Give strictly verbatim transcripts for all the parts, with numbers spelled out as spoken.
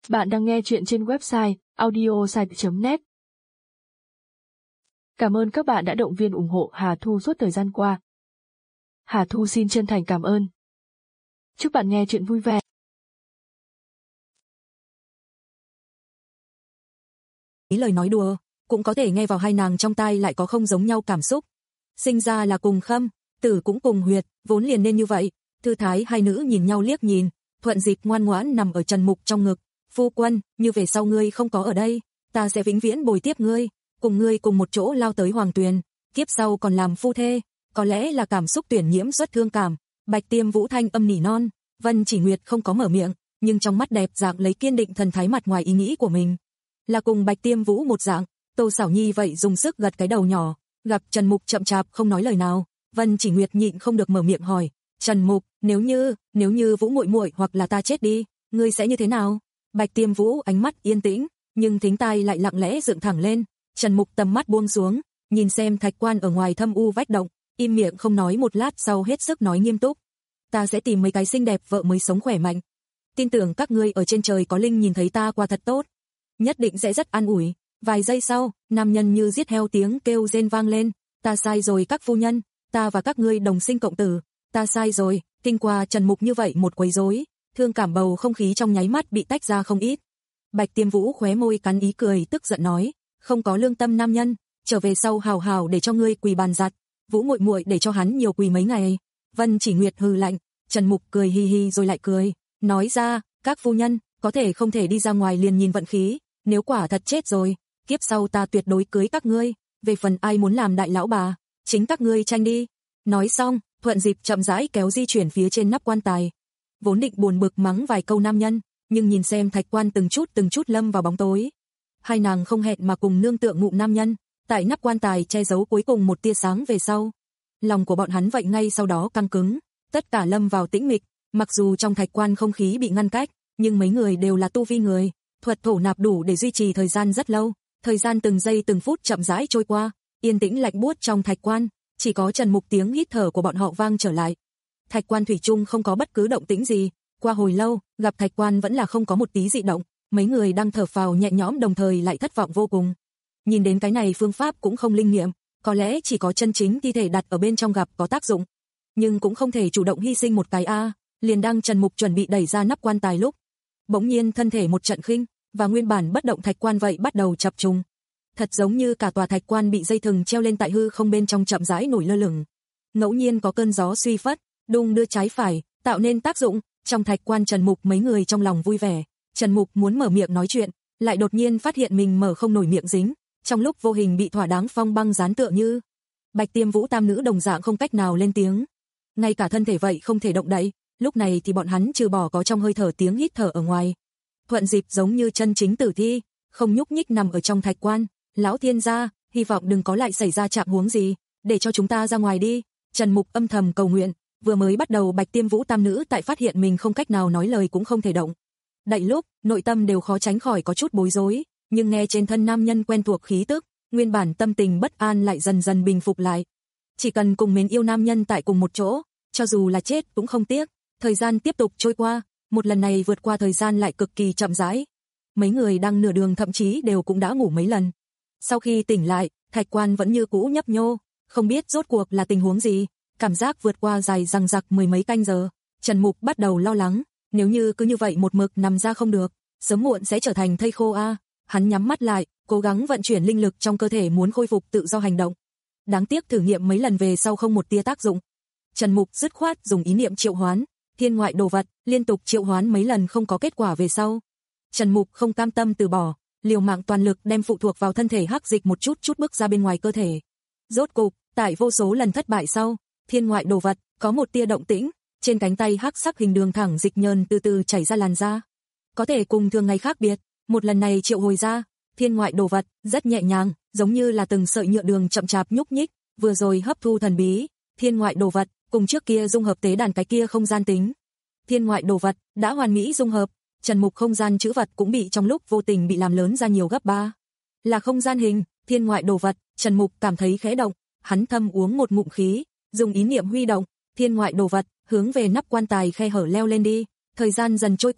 Bạn đang nghe chuyện trên website audiosite chấm net. Cảm ơn các bạn đã động viên ủng hộ Hà Thu suốt thời gian qua. Hà Thu xin chân thành cảm ơn. Chúc bạn nghe chuyện vui vẻ. Ý lời nói đùa, cũng có thể nghe vào hai nàng trong tai lại có không giống nhau cảm xúc. Sinh ra là cùng khâm, tử cũng cùng huyệt, vốn liền nên như vậy. Thư thái hai nữ nhìn nhau liếc nhìn, Thuận Dịp ngoan ngoãn nằm ở Trần Mục trong ngực. Phu quân, như về sau ngươi không có ở đây, ta sẽ vĩnh viễn bồi tiếp ngươi, cùng ngươi cùng một chỗ lao tới Hoàng Tuyền, kiếp sau còn làm phu thê. Có lẽ là cảm xúc tuyển nhiễm xuất thương cảm, Bạch Tiêm Vũ thanh âm nỉ non. Vân Chỉ Nguyệt không có mở miệng, nhưng trong mắt đẹp dạng lấy kiên định thần thái mặt ngoài ý nghĩ của mình. Là cùng Bạch Tiêm Vũ một dạng, Tô Sảo Nhi vậy dùng sức gật cái đầu nhỏ, gặp Trần Mục chậm chạp không nói lời nào, Vân Chỉ Nguyệt nhịn không được mở miệng hỏi, "Trần Mục, nếu như, nếu như Vũ muội muội hoặc là ta chết đi, ngươi sẽ như thế nào?" Bạch Tiêm Vũ ánh mắt yên tĩnh, nhưng thính tai lại lặng lẽ dựng thẳng lên. Trần Mục tầm mắt buông xuống, nhìn xem thạch quan ở ngoài thâm u vách động, im miệng không nói một lát sau hết sức nói nghiêm túc, "Ta sẽ tìm mấy cái xinh đẹp vợ mới sống khỏe mạnh. Tin tưởng các ngươi ở trên trời có linh nhìn thấy ta qua thật tốt, nhất định sẽ rất an ủi." Vài giây sau, nam nhân như giết heo tiếng kêu rên vang lên, "Ta sai rồi các phu nhân, ta và các ngươi đồng sinh cộng tử, ta sai rồi." Kinh qua Trần Mục như vậy một quấy rối, thương cảm bầu không khí trong nháy mắt bị tách ra không ít. Bạch Tiêm Vũ khóe môi cắn ý cười tức giận nói, "Không có lương tâm nam nhân, trở về sau hào hào để cho ngươi quỳ bàn giặt, Vũ muội muội để cho hắn nhiều quỳ mấy ngày." Vân Chỉ Nguyệt hừ lạnh, Trần Mục cười hi hi rồi lại cười, nói ra, "Các phu nhân, có thể không thể đi ra ngoài liền nhìn vận khí, nếu quả thật chết rồi, kiếp sau ta tuyệt đối cưới các ngươi, về phần ai muốn làm đại lão bà, chính các ngươi tranh đi." Nói xong, Thuận Dịp chậm rãi kéo di chuyển phía trên nắp quan tài. Vốn định buồn bực mắng vài câu nam nhân, nhưng nhìn xem thạch quan từng chút từng chút lâm vào bóng tối, hai nàng không hẹn mà cùng nương tựa ngụm nam nhân, tại nắp quan tài che giấu cuối cùng một tia sáng về sau. Lòng của bọn hắn vậy ngay sau đó căng cứng, tất cả lâm vào tĩnh mịch, mặc dù trong thạch quan không khí bị ngăn cách, nhưng mấy người đều là tu vi người, thuật thổ nạp đủ để duy trì thời gian rất lâu, thời gian từng giây từng phút chậm rãi trôi qua, yên tĩnh lạnh buốt trong thạch quan, chỉ có Trần Mục tiếng hít thở của bọn họ vang trở lại. Thạch quan thủy chung không có bất cứ động tĩnh gì, qua hồi lâu, gặp thạch quan vẫn là không có một tí dị động, mấy người đang thở phào nhẹ nhõm đồng thời lại thất vọng vô cùng. Nhìn đến cái này phương pháp cũng không linh nghiệm, có lẽ chỉ có chân chính thi thể đặt ở bên trong gặp có tác dụng, nhưng cũng không thể chủ động hy sinh một cái a. Liền đang Trần Mục chuẩn bị đẩy ra nắp quan tài lúc, bỗng nhiên thân thể một trận khinh, và nguyên bản bất động thạch quan vậy bắt đầu chập trùng. Thật giống như cả tòa thạch quan bị dây thừng treo lên tại hư không bên trong chậm rãi nổi lơ lửng. Ngẫu nhiên có cơn gió suy phất, đung đưa trái phải, tạo nên tác dụng, trong thạch quan Trần Mục mấy người trong lòng vui vẻ. Trần Mục muốn mở miệng nói chuyện, lại đột nhiên phát hiện mình mở không nổi miệng dính, trong lúc vô hình bị thỏa đáng phong băng dán tựa như. Bạch Tiêm Vũ tam nữ đồng dạng không cách nào lên tiếng, ngay cả thân thể vậy không thể động đậy, lúc này thì bọn hắn trừ bỏ có trong hơi thở tiếng hít thở ở ngoài. Thuận Dịp giống như chân chính tử thi, không nhúc nhích nằm ở trong thạch quan. "Lão thiên gia, hy vọng đừng có lại xảy ra trạng huống gì, để cho chúng ta ra ngoài đi." Trần Mục âm thầm cầu nguyện, vừa mới bắt đầu Bạch Tiêm Vũ tam nữ tại phát hiện mình không cách nào nói lời cũng không thể động đậy lúc, nội tâm đều khó tránh khỏi có chút bối rối, nhưng nghe trên thân nam nhân quen thuộc khí tức, nguyên bản tâm tình bất an lại dần dần bình phục lại. Chỉ cần cùng mến yêu nam nhân tại cùng một chỗ, cho dù là chết cũng không tiếc. Thời gian tiếp tục trôi qua, một lần này vượt qua thời gian lại cực kỳ chậm rãi. Mấy người đang nửa đường thậm chí đều cũng đã ngủ mấy lần. Sau khi tỉnh lại, thạch quan vẫn như cũ nhấp nhô, không biết rốt cuộc là tình huống gì, cảm giác vượt qua dài dằng dặc mười mấy canh giờ. Trần Mục bắt đầu lo lắng, nếu như cứ như vậy một mực nằm ra không được, sớm muộn sẽ trở thành thây khô a. Hắn nhắm mắt lại, cố gắng vận chuyển linh lực trong cơ thể muốn khôi phục tự do hành động. Đáng tiếc thử nghiệm mấy lần về sau không một tia tác dụng. Trần Mục dứt khoát dùng ý niệm triệu hoán thiên ngoại đồ vật, liên tục triệu hoán mấy lần không có kết quả về sau. Trần Mục không cam tâm từ bỏ, liều mạng toàn lực đem phụ thuộc vào thân thể hắc dịch một chút chút bước ra bên ngoài cơ thể. Rốt cục, tại vô số lần thất bại sau, thiên ngoại đồ vật có một tia động tĩnh, trên cánh tay hắc sắc hình đường thẳng dịch nhờn từ từ chảy ra làn da. Có thể cùng thường ngày khác biệt, một lần này triệu hồi ra, thiên ngoại đồ vật rất nhẹ nhàng, giống như là từng sợi nhựa đường chậm chạp nhúc nhích, vừa rồi hấp thu thần bí, thiên ngoại đồ vật cùng trước kia dung hợp tế đàn cái kia không gian tính. Thiên ngoại đồ vật đã hoàn mỹ dung hợp, Trần Mục không gian trữ vật cũng bị trong lúc vô tình bị làm lớn ra nhiều gấp ba. Là không gian hình, thiên ngoại đồ vật, Trần Mục cảm thấy khẽ động, hắn thâm uống một ngụm khí, dùng ý niệm huy động, thiên ngoại đồ vật hướng về nắp quan tài khe hở leo lên đi. Thời gian dần trôi qua,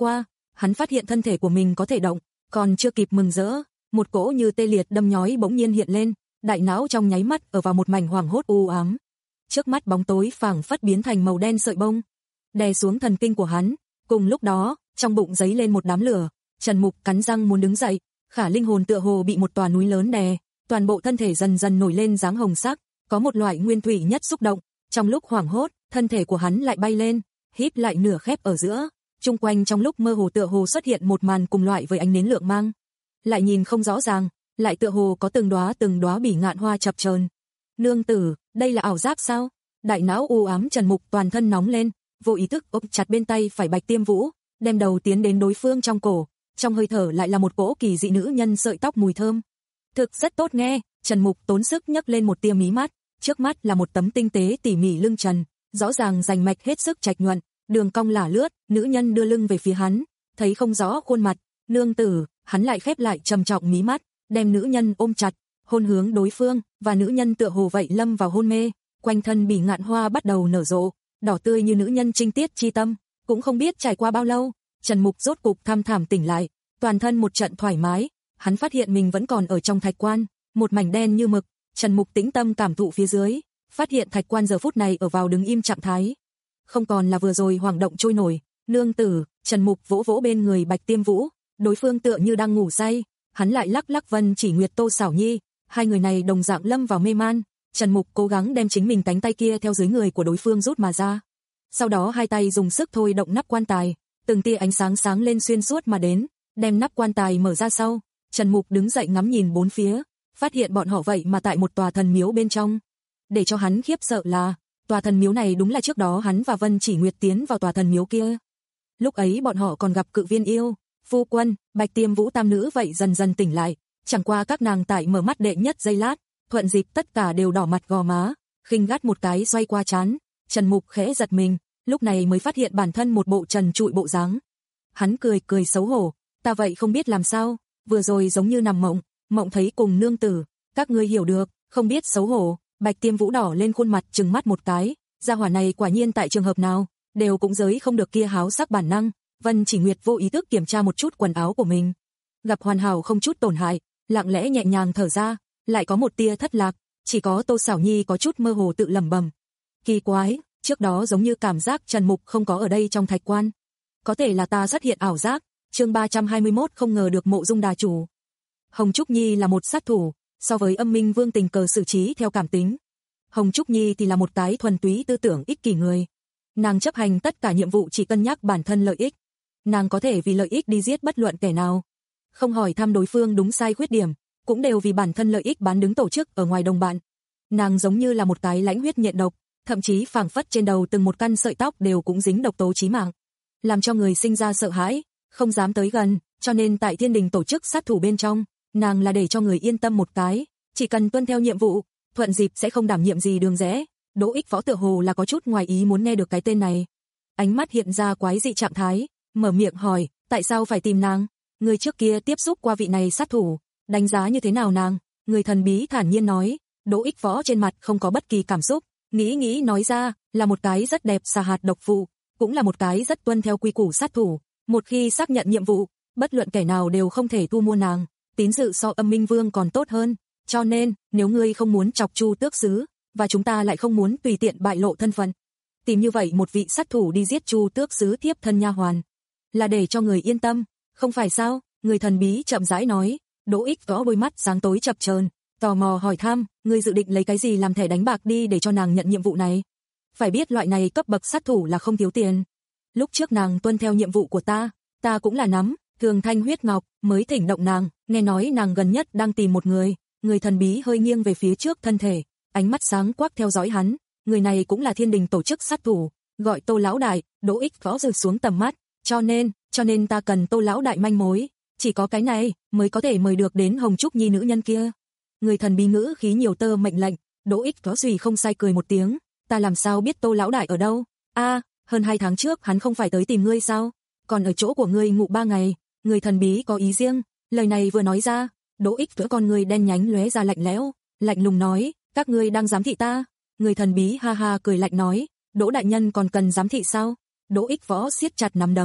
Hắn phát hiện thân thể của mình có thể động, còn chưa kịp mừng rỡ, một cỗ như tê liệt đâm nhói bỗng nhiên hiện lên, đại não trong nháy mắt ở vào một mảnh hoảng hốt u ám. Trước mắt bóng tối phảng phất biến thành màu đen sợi bông, đè xuống thần kinh của hắn. Cùng lúc đó, trong bụng giấy lên một đám lửa, Trần Mục cắn răng muốn đứng dậy, khả linh hồn tựa hồ bị một tòa núi lớn đè, toàn bộ thân thể dần dần nổi lên dáng hồng sắc, có một loại nguyên thủy nhất xúc động. Trong lúc hoảng hốt, thân thể của hắn lại bay lên, híp lại nửa khép ở giữa, chung quanh trong lúc mơ hồ tựa hồ xuất hiện một màn cùng loại với ánh nến lượng mang, lại nhìn không rõ ràng, lại tựa hồ có từng đóa từng đóa bỉ ngạn hoa chập chờn. Nương tử, đây là ảo giác sao? Đại não u ám Trần Mục toàn thân nóng lên, vô ý thức ôm chặt bên tay phải Bạch Tiêm Vũ, đem đầu tiến đến đối phương trong cổ, trong hơi thở lại là một cỗ kỳ dị nữ nhân sợi tóc mùi thơm. Thực rất tốt nghe, Trần Mục tốn sức nhấc lên một tia mí mắt, trước mắt là một tấm tinh tế tỉ mỉ lưng trần, rõ ràng rành mạch hết sức trạch nhuận, đường cong lả lướt, nữ nhân đưa lưng về phía hắn, thấy không rõ khuôn mặt, nương tử, hắn lại khép lại trầm trọng mí mắt, đem nữ nhân ôm chặt, hôn hướng đối phương, và nữ nhân tựa hồ vậy lâm vào hôn mê, quanh thân bỉ ngạn hoa bắt đầu nở rộ, đỏ tươi như nữ nhân trinh tiết chi tâm, cũng không biết trải qua bao lâu, Trần Mục rốt cục tham thảm tỉnh lại, toàn thân một trận thoải mái, hắn phát hiện mình vẫn còn ở trong thạch quan, một mảnh đen như mực, Trần Mục tĩnh tâm cảm thụ phía dưới, phát hiện thạch quan giờ phút này ở vào đứng im trạng thái, không còn là vừa rồi hoảng động trôi nổi. Nương tử, Trần Mục vỗ vỗ bên người Bạch Tiêm Vũ, đối phương tựa như đang ngủ say, hắn lại lắc lắc Vân Chỉ Nguyệt Tô Xảo Nhi, hai người này đồng dạng lâm vào mê man. Trần Mục cố gắng đem chính mình cánh tay kia theo dưới người của đối phương rút mà ra, sau đó hai tay dùng sức thôi động nắp quan tài, từng tia ánh sáng sáng lên xuyên suốt mà đến, đem nắp quan tài mở ra sau, Trần Mục đứng dậy ngắm nhìn bốn phía, phát hiện bọn họ vậy mà tại một tòa thần miếu bên trong. Để cho hắn khiếp sợ là, tòa thần miếu này đúng là trước đó hắn và Vân Chỉ Nguyệt tiến vào tòa thần miếu kia. Lúc ấy bọn họ còn gặp Cự Viên yêu, phu quân, Bạch Tiêm Vũ tam nữ vậy dần dần tỉnh lại, chẳng qua các nàng tại mở mắt đệ nhất giây lát, thuận dịp tất cả đều đỏ mặt gò má, khinh gắt một cái xoay qua trán, Trần Mục khẽ giật mình, lúc này mới phát hiện bản thân một bộ trần trụi bộ dáng. Hắn cười cười xấu hổ, ta vậy không biết làm sao, vừa rồi giống như nằm mộng, mộng thấy cùng nương tử, các ngươi hiểu được, không biết xấu hổ. Bạch Tiêm Vũ đỏ lên khuôn mặt trừng mắt một cái, gia hỏa này quả nhiên tại trường hợp nào, đều cũng giới không được kia háo sắc bản năng. Vân Chỉ Nguyệt vô ý thức kiểm tra một chút quần áo của mình, gặp hoàn hảo không chút tổn hại, lặng lẽ nhẹ nhàng thở ra, lại có một tia thất lạc, chỉ có Tô Xảo Nhi có chút mơ hồ tự lẩm bẩm. Kỳ quái, trước đó giống như cảm giác Trần Mục không có ở đây trong thạch quan. Có thể là ta xuất hiện ảo giác. Chương ba trăm hai mươi mốt không ngờ được Mộ Dung đà chủ. Hồng Trúc Nhi là một sát thủ, so với Âm Minh Vương tình cờ xử trí theo cảm tính. Hồng Trúc Nhi thì là một cái thuần túy tư tưởng ích kỷ người. Nàng chấp hành tất cả nhiệm vụ chỉ cân nhắc bản thân lợi ích. Nàng có thể vì lợi ích đi giết bất luận kẻ nào, không hỏi thăm đối phương đúng sai khuyết điểm, cũng đều vì bản thân lợi ích bán đứng tổ chức ở ngoài đồng bạn. Nàng giống như là một cái lãnh huyết nhện độc, thậm chí phảng phất trên đầu từng một căn sợi tóc đều cũng dính độc tố chí mạng, làm cho người sinh ra sợ hãi, không dám tới gần, cho nên tại Thiên Đình tổ chức sát thủ bên trong, nàng là để cho người yên tâm một cái, chỉ cần tuân theo nhiệm vụ, thuận dịp sẽ không đảm nhiệm gì đường rẽ. Đỗ Ích Võ tựa hồ là có chút ngoài ý muốn nghe được cái tên này, ánh mắt hiện ra quái dị trạng thái, mở miệng hỏi, tại sao phải tìm nàng? Người trước kia tiếp xúc qua vị này sát thủ, đánh giá như thế nào nàng? Người thần bí thản nhiên nói. Đỗ Ích Võ trên mặt không có bất kỳ cảm xúc, nghĩ nghĩ nói ra, là một cái rất đẹp xà hạt độc phụ, cũng là một cái rất tuân theo quy củ sát thủ, một khi xác nhận nhiệm vụ, bất luận kẻ nào đều không thể thu mua nàng, tín dự so Âm Minh Vương còn tốt hơn, cho nên, nếu ngươi không muốn chọc Chu Tước Sứ, và chúng ta lại không muốn tùy tiện bại lộ thân phận, tìm như vậy một vị sát thủ đi giết Chu Tước Sứ thiếp thân nha hoàn, là để cho người yên tâm, không phải sao? Người thần bí chậm rãi nói. Đỗ Ích Võ đôi mắt sáng tối chập chờn, tò mò hỏi thăm, ngươi dự định lấy cái gì làm thẻ đánh bạc đi để cho nàng nhận nhiệm vụ này? Phải biết loại này cấp bậc sát thủ là không thiếu tiền. Lúc trước nàng tuân theo nhiệm vụ của ta, ta cũng là nắm Thường Thanh huyết ngọc mới thỉnh động nàng, nghe nói nàng gần nhất đang tìm một người. Người thần bí hơi nghiêng về phía trước thân thể, ánh mắt sáng quắc theo dõi hắn, người này cũng là Thiên Đình tổ chức sát thủ, gọi Tô lão đại. Đỗ Ích Võ rơi xuống tầm mắt, cho nên, cho nên ta cần Tô lão đại manh mối, chỉ có cái này mới có thể mời được đến Hồng Trúc Nhi nữ nhân kia. Người thần bí ngữ khí nhiều tơ mệnh lệnh. Đỗ Ích Võ suy không sai cười một tiếng, ta làm sao biết Tô lão đại ở đâu? A, hơn hai tháng trước hắn không phải tới tìm ngươi sao? Còn ở chỗ của ngươi ngủ ba ngày. Người thần bí có ý riêng, lời này vừa nói ra, Đỗ Ích Võ con người đen nhánh lóe ra lạnh lẽo, lạnh lùng nói, các ngươi đang giám thị ta? Người thần bí ha ha cười lạnh nói, Đỗ đại nhân còn cần giám thị sao? Đỗ Ích Võ siết chặt nắm đấm,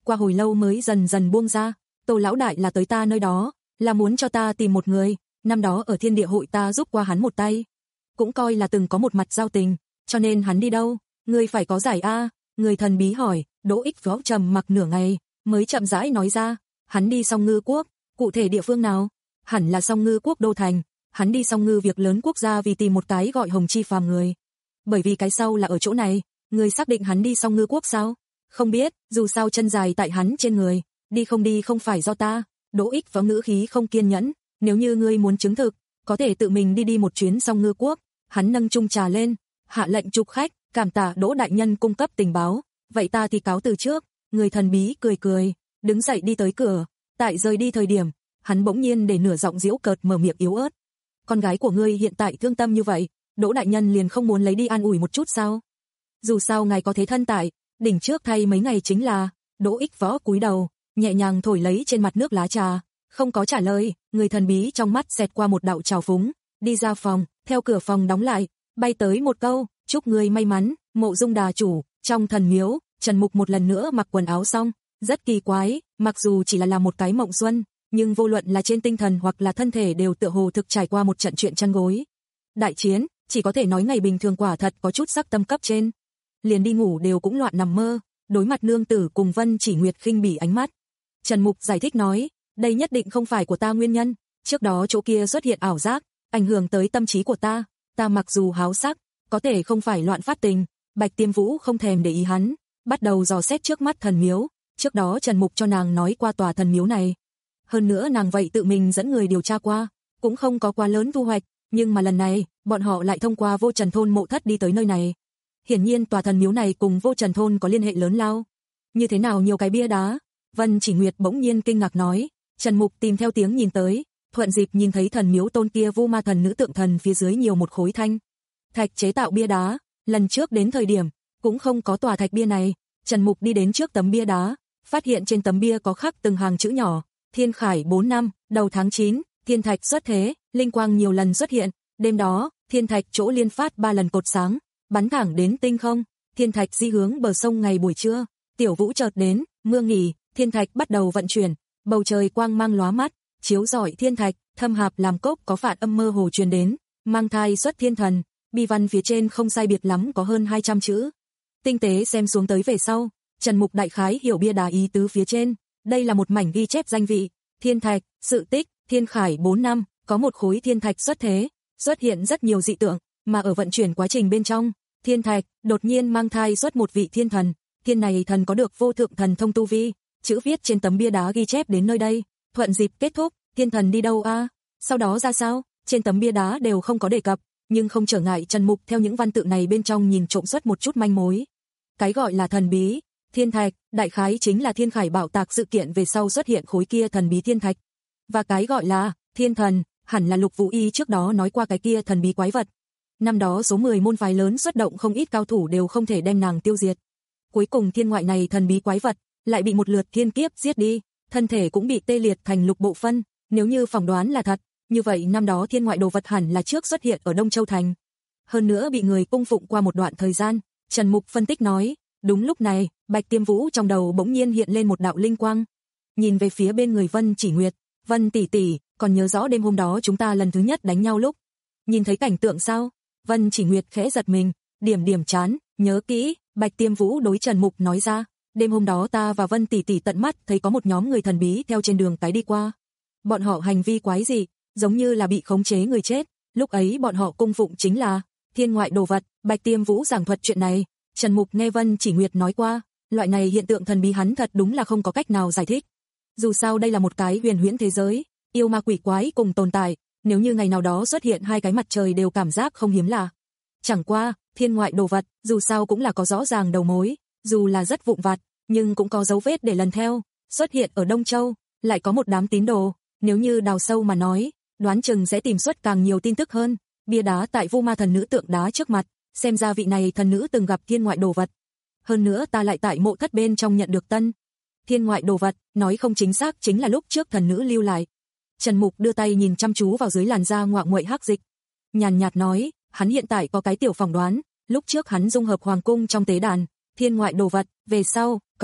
qua hồi lâu mới dần dần buông ra. Tô lão đại là tới ta nơi đó, là muốn cho ta tìm một người, năm đó ở thiên địa hội ta giúp qua hắn một tay. Cũng coi là từng có một mặt giao tình, cho nên hắn đi đâu, ngươi phải có giải a. Người thần bí hỏi. Đỗ Ích Võ trầm mặc nửa ngày, mới chậm rãi nói ra, hắn đi Song Ngư quốc, cụ thể địa phương nào? Hẳn là Song Ngư quốc đô thành, hắn đi Song Ngư việc lớn quốc gia vì tìm một cái gọi Hồng Chi phàm người. Bởi vì cái sau là ở chỗ này, người xác định hắn đi Song Ngư quốc sao? Không biết, dù sao chân dài tại hắn trên người, đi không đi không phải do ta. Đỗ Ích Võ ngữ khí không kiên nhẫn, nếu như ngươi muốn chứng thực, có thể tự mình đi đi một chuyến Song Ngư quốc. Hắn nâng chung trà lên, hạ lệnh chụp khách, cảm tạ Đỗ đại nhân cung cấp tình báo, vậy ta thì cáo từ trước. Người thần bí cười cười, đứng dậy đi tới cửa, tại rời đi thời điểm, hắn bỗng nhiên để nửa giọng giễu cợt mở miệng yếu ớt. Con gái của ngươi hiện tại thương tâm như vậy, Đỗ đại nhân liền không muốn lấy đi an ủi một chút sao? Dù sao ngài có thế thân tại, đỉnh trước thay mấy ngày chính là. Đỗ Ích Võ cúi đầu, nhẹ nhàng thổi lấy trên mặt nước lá trà, không có trả lời. Người thần bí trong mắt xẹt qua một đạo trào phúng, đi ra phòng, theo cửa phòng đóng lại, bay tới một câu, chúc ngươi may mắn. Mộ Dung đà chủ, trong thần miếu, Trần Mục một lần nữa mặc quần áo xong, rất kỳ quái, mặc dù chỉ là làm một cái mộng xuân, nhưng vô luận là trên tinh thần hoặc là thân thể đều tựa hồ thực trải qua một trận chuyện chăn gối. Đại chiến, chỉ có thể nói ngày bình thường quả thật có chút sắc tâm cấp trên. Liền đi ngủ đều cũng loạn nằm mơ, đối mặt nương tử cùng Vân Chỉ Nguyệt khinh bỉ ánh mắt. Trần Mục giải thích nói, đây nhất định không phải của ta nguyên nhân, trước đó chỗ kia xuất hiện ảo giác, ảnh hưởng tới tâm trí của ta, ta mặc dù háo sắc, có thể không phải loạn phát tình. Bạch Tiêm Vũ không thèm để ý hắn, bắt đầu dò xét trước mắt thần miếu, trước đó Trần Mục cho nàng nói qua tòa thần miếu này. Hơn nữa nàng vậy tự mình dẫn người điều tra qua, cũng không có quá lớn thu hoạch, nhưng mà lần này, bọn họ lại thông qua Vô Trần thôn mộ thất đi tới nơi này. Hiển nhiên tòa thần miếu này cùng Vô Trần thôn có liên hệ lớn lao. Như thế nào nhiều cái bia đá? Vân Chỉ Nguyệt bỗng nhiên kinh ngạc nói. Trần Mục tìm theo tiếng nhìn tới, thuận dịp nhìn thấy thần miếu tôn kia Vu Ma thần nữ tượng thần phía dưới nhiều một khối thanh thạch chế tạo bia đá. Lần trước đến thời điểm, cũng không có tòa thạch bia này. Trần Mục đi đến trước tấm bia đá, phát hiện trên tấm bia có khắc từng hàng chữ nhỏ, Thiên Khải bốn năm, đầu tháng chín, thiên thạch xuất thế, linh quang nhiều lần xuất hiện, đêm đó, thiên thạch chỗ liên phát ba lần cột sáng, bắn thẳng đến tinh không, thiên thạch di hướng bờ sông ngày buổi trưa, Tiểu Vũ chợt đến, mưa nghỉ, thiên thạch bắt đầu vận chuyển, bầu trời quang mang lóa mắt, chiếu rọi thiên thạch, thâm hạp làm cốc có phản âm mơ hồ truyền đến, mang thai xuất thiên thần, bi văn phía trên không sai biệt lắm có hơn hai trăm chữ. Tinh tế xem xuống tới về sau, Trần Mục đại khái hiểu bia đá ý tứ phía trên, đây là một mảnh ghi chép danh vị, thiên thạch, sự tích, Thiên Khải bốn năm, có một khối thiên thạch xuất thế, xuất hiện rất nhiều dị tượng, mà ở vận chuyển quá trình bên trong, thiên thạch đột nhiên mang thai xuất một vị thiên thần, thiên này thần có được vô thượng thần thông tu vi, chữ viết trên tấm bia đá ghi chép đến nơi đây, thuận dịp kết thúc, thiên thần đi đâu a? Sau đó ra sao? Trên tấm bia đá đều không có đề cập, nhưng không trở ngại Trần Mục theo những văn tự này bên trong nhìn trộm xuất một chút manh mối. Cái gọi là thần bí, thiên thạch, đại khái chính là Thiên Khải bảo tạc sự kiện về sau xuất hiện khối kia thần bí thiên thạch. Và cái gọi là thiên thần, hẳn là Lục Vũ Y trước đó nói qua cái kia thần bí quái vật. Năm đó số mười môn phái lớn xuất động không ít cao thủ đều không thể đem nàng tiêu diệt. Cuối cùng thiên ngoại này thần bí quái vật lại bị một lượt thiên kiếp giết đi, thân thể cũng bị tê liệt thành lục bộ phân, nếu như phỏng đoán là thật, như vậy năm đó thiên ngoại đồ vật hẳn là trước xuất hiện ở Đông Châu thành. Hơn nữa bị người cung phụng qua một đoạn thời gian, Trần Mục phân tích nói, đúng lúc này, Bạch Tiêm Vũ trong đầu bỗng nhiên hiện lên một đạo linh quang. Nhìn về phía bên người Vân Chỉ Nguyệt, Vân tỷ tỷ, còn nhớ rõ đêm hôm đó chúng ta lần thứ nhất đánh nhau lúc nhìn thấy cảnh tượng sao? Vân Chỉ Nguyệt khẽ giật mình, điểm điểm chán, nhớ kỹ. Bạch Tiêm Vũ đối Trần Mục nói ra, đêm hôm đó ta và Vân tỷ tỷ tận mắt thấy có một nhóm người thần bí theo trên đường cái đi qua. Bọn họ hành vi quái dị, giống như là bị khống chế người chết, lúc ấy bọn họ cung phụng chính là thiên ngoại đồ vật. Bạch Tiêm Vũ giảng thuật chuyện này, Trần Mục nghe Vân Chỉ Nguyệt nói qua, loại này hiện tượng thần bí hắn thật đúng là không có cách nào giải thích. Dù sao đây là một cái huyền huyễn thế giới, yêu ma quỷ quái cùng tồn tại, nếu như ngày nào đó xuất hiện hai cái mặt trời đều cảm giác không hiếm lạ. Chẳng qua, thiên ngoại đồ vật, dù sao cũng là có rõ ràng đầu mối, dù là rất vụn vặt, nhưng cũng có dấu vết để lần theo, xuất hiện ở Đông Châu, lại có một đám tín đồ, nếu như đào sâu mà nói, đoán chừng sẽ tìm xuất càng nhiều tin tức hơn. Bia đá tại Vu Ma thần nữ tượng đá trước mặt, xem ra vị này thần nữ từng gặp thiên ngoại đồ vật. Hơn nữa ta lại tại mộ thất bên trong nhận được tân thiên ngoại đồ vật, nói không chính xác chính là lúc trước thần nữ lưu lại. Trần Mục đưa tay nhìn chăm chú vào dưới làn da ngoại nguậy hắc dịch, nhàn nhạt nói, hắn hiện tại có cái tiểu phỏng đoán, lúc trước hắn dung hợp hoàng cung trong tế đàn, thiên ngoại đồ vật, về sau, có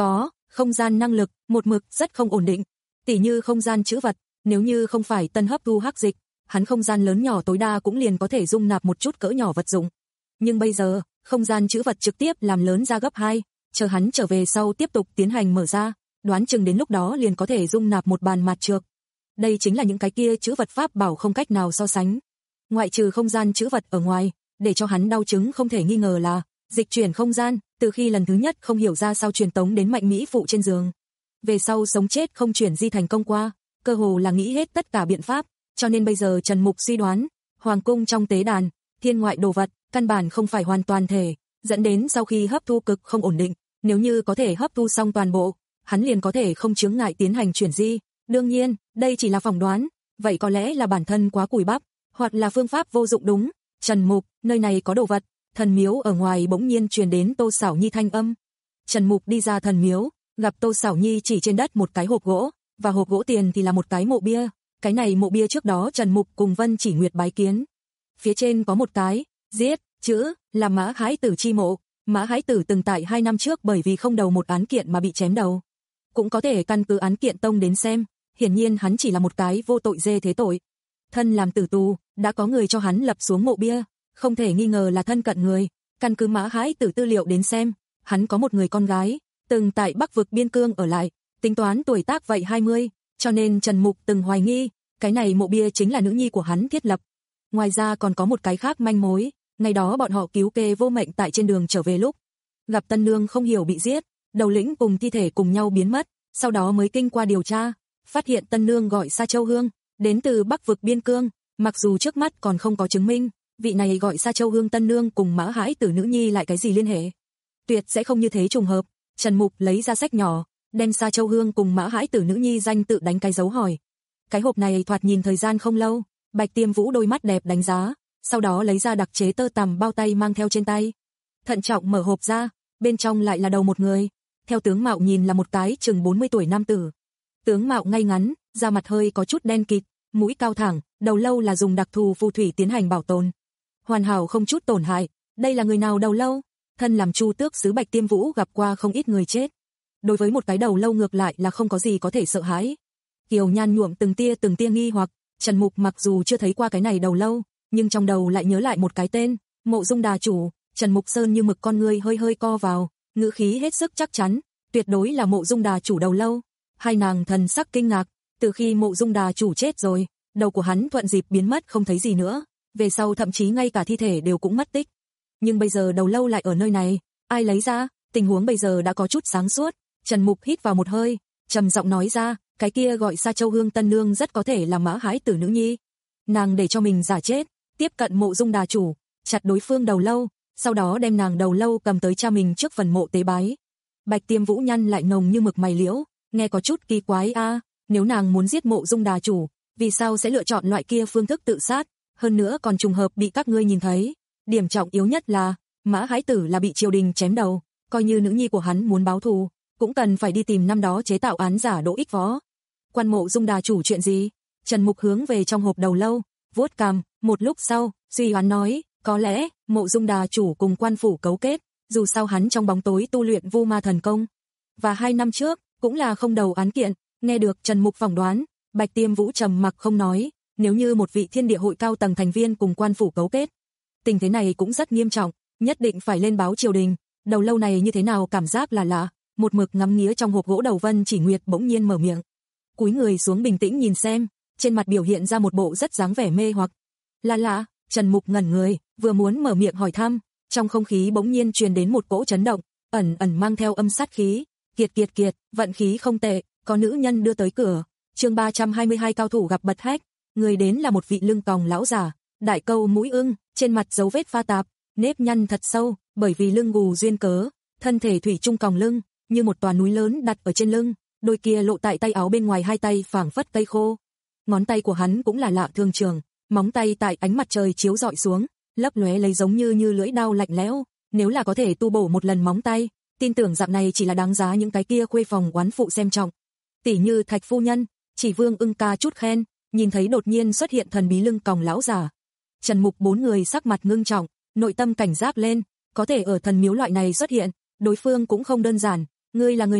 không gian năng lực, một mực rất không ổn định. Tỉ như không gian trữ vật, nếu như không phải tân hấp thu hắc dịch, hắn không gian lớn nhỏ tối đa cũng liền có thể dung nạp một chút cỡ nhỏ vật dụng. Nhưng bây giờ, không gian trữ vật trực tiếp làm lớn ra gấp hai, chờ hắn trở về sau tiếp tục tiến hành mở ra, đoán chừng đến lúc đó liền có thể dung nạp một bàn mạt trược. Đây chính là những cái kia trữ vật pháp bảo không cách nào so sánh. Ngoại trừ không gian trữ vật ở ngoài, để cho hắn đau chứng không thể nghi ngờ là dịch chuyển không gian, từ khi lần thứ nhất không hiểu ra sao truyền tống đến Mạnh Mỹ phụ trên giường. Về sau sống chết không chuyển di thành công qua, cơ hồ là nghĩ hết tất cả biện pháp, cho nên bây giờ Trần Mục suy đoán, hoàng cung trong tế đàn, thiên ngoại đồ vật, căn bản không phải hoàn toàn thể, dẫn đến sau khi hấp thu cực không ổn định, nếu như có thể hấp thu xong toàn bộ, hắn liền có thể không chướng ngại tiến hành chuyển di. Đương nhiên, đây chỉ là phỏng đoán, vậy có lẽ là bản thân quá cùi bắp, hoặc là phương pháp vô dụng đúng. Trần Mục, nơi này có đồ vật. Thần miếu ở ngoài bỗng nhiên truyền đến Tô Sảo Nhi thanh âm. Trần Mục đi ra thần miếu, gặp Tô Sảo Nhi chỉ trên đất một cái hộp gỗ, và hộp gỗ tiền thì là một cái mộ bia. Cái này mộ bia trước đó Trần Mục cùng Vân Chỉ Nguyệt bái kiến. Phía trên có một cái giết chữ là Mã Hái Tử chi mộ. Mã Hái Tử từng tại hai năm trước bởi vì không đầu một án kiện mà bị chém đầu. Cũng có thể căn cứ án kiện tông đến xem, hiển nhiên hắn chỉ là một cái vô tội dê thế tội. Thân làm tử tù, đã có người cho hắn lập xuống mộ bia, không thể nghi ngờ là thân cận người. Căn cứ Mã Hái Tử tư liệu đến xem, hắn có một người con gái, từng tại Bắc vực biên cương ở lại, tính toán tuổi tác vậy hai mươi, cho nên Trần Mục từng hoài nghi, cái này mộ bia chính là nữ nhi của hắn thiết lập. Ngoài ra còn có một cái khác manh mối, ngày đó bọn họ cứu kê vô mệnh tại trên đường trở về lúc, gặp Tân Nương không hiểu bị giết, đầu lĩnh cùng thi thể cùng nhau biến mất, sau đó mới kinh qua điều tra, phát hiện Tân Nương gọi Sa Châu Hương, đến từ Bắc vực biên cương, mặc dù trước mắt còn không có chứng minh, vị này gọi Sa Châu Hương Tân Nương cùng Mã Hãi Tử nữ nhi lại cái gì liên hệ. Tuyệt sẽ không như thế trùng hợp. Trần Mục lấy ra sách nhỏ, đem Sa Châu Hương cùng Mã Hãi Tử nữ nhi danh tự đánh cái dấu hỏi. Cái hộp này thoạt nhìn thời gian không lâu, Bạch Tiêm Vũ đôi mắt đẹp đánh giá, sau đó lấy ra đặc chế tơ tằm bao tay mang theo trên tay. Thận trọng mở hộp ra, bên trong lại là đầu một người, theo tướng mạo nhìn là một cái chừng bốn mươi tuổi nam tử. Tướng mạo ngay ngắn, da mặt hơi có chút đen kịt, mũi cao thẳng, đầu lâu là dùng đặc thù phù thủy tiến hành bảo tồn. Hoàn hảo không chút tổn hại, đây là người nào đầu lâu? Thân làm Chu Tước sứ Bạch Tiêm Vũ gặp qua không ít người chết. Đối với một cái đầu lâu ngược lại là không có gì có thể sợ hãi. Kiều Nhan nhuộm từng tia từng tia nghi hoặc, Trần Mục mặc dù chưa thấy qua cái này đầu lâu, nhưng trong đầu lại nhớ lại một cái tên, Mộ Dung Đà chủ. Trần Mục Sơn như mực con ngươi hơi hơi co vào, ngữ khí hết sức chắc chắn, tuyệt đối là Mộ Dung Đà chủ đầu lâu. Hai nàng thần sắc kinh ngạc, từ khi Mộ Dung Đà chủ chết rồi, đầu của hắn thuận dịp biến mất không thấy gì nữa, về sau thậm chí ngay cả thi thể đều cũng mất tích. Nhưng bây giờ đầu lâu lại ở nơi này, ai lấy ra? Tình huống bây giờ đã có chút sáng suốt. Trần Mục hít vào một hơi, trầm giọng nói ra, cái kia gọi Sa Châu Hương Tân Nương rất có thể là Mã Hái Tử nữ nhi. Nàng để cho mình giả chết, tiếp cận Mộ Dung Đà chủ, chặt đối phương đầu lâu, sau đó đem nàng đầu lâu cầm tới cha mình trước phần mộ tế bái. Bạch Tiêm Vũ nhăn lại nồng như mực mày liễu, nghe có chút kỳ quái a, à, nếu nàng muốn giết Mộ Dung Đà chủ, vì sao sẽ lựa chọn loại kia phương thức tự sát, hơn nữa còn trùng hợp bị các ngươi nhìn thấy. Điểm trọng yếu nhất là, Mã Hái Tử là bị triều đình chém đầu, coi như nữ nhi của hắn muốn báo thù, cũng cần phải đi tìm năm đó chế tạo án giả Đỗ Ích Võ. Quan Mộ Dung Đà chủ chuyện gì? Trần Mục hướng về trong hộp đầu lâu, vuốt cằm, một lúc sau, suy đoán nói, có lẽ Mộ Dung Đà chủ cùng quan phủ cấu kết, dù sao hắn trong bóng tối tu luyện Vu Ma thần công, và hai năm trước cũng là không đầu án kiện. Nghe được Trần Mục phỏng đoán, Bạch Tiêm Vũ trầm mặc không nói, nếu như một vị Thiên Địa hội cao tầng thành viên cùng quan phủ cấu kết, tình thế này cũng rất nghiêm trọng, nhất định phải lên báo triều đình. Đầu lâu này như thế nào cảm giác là lạ, một mực ngắm nghía trong hộp gỗ đầu Vân Chỉ Nguyệt bỗng nhiên mở miệng, cúi người xuống bình tĩnh nhìn xem, trên mặt biểu hiện ra một bộ rất dáng vẻ mê hoặc. Là lạ? Trần Mục ngẩn người, vừa muốn mở miệng hỏi thăm, trong không khí bỗng nhiên truyền đến một cỗ chấn động, ẩn ẩn mang theo âm sát khí. Kiệt kiệt kiệt, vận khí không tệ, có nữ nhân đưa tới cửa. Chương ba trăm hai mươi hai cao thủ gặp bật hách, người đến là một vị lưng còng lão giả, đại câu mũi ưng, trên mặt dấu vết pha tạp, nếp nhăn thật sâu, bởi vì lưng gù duyên cớ, thân thể thủy chung còng lưng, như một tòa núi lớn đặt ở trên lưng, đôi kia lộ tại tay áo bên ngoài hai tay phảng phất cây khô. Ngón tay của hắn cũng là lạ thường trường, móng tay tại ánh mặt trời chiếu rọi xuống, lấp lóe lấy giống như như lưỡi dao lạnh lẽo, nếu là có thể tu bổ một lần móng tay, tin tưởng dạng này chỉ là đáng giá những cái kia khuê phòng oán phụ xem trọng. Tỷ như Thạch phu nhân, Chỉ Vương ưng ca chút khen, nhìn thấy đột nhiên xuất hiện thần bí lưng còng lão giả. Trần Mục bốn người sắc mặt ngưng trọng, nội tâm cảnh giác lên, có thể ở thần miếu loại này xuất hiện, đối phương cũng không đơn giản. Ngươi là người nào?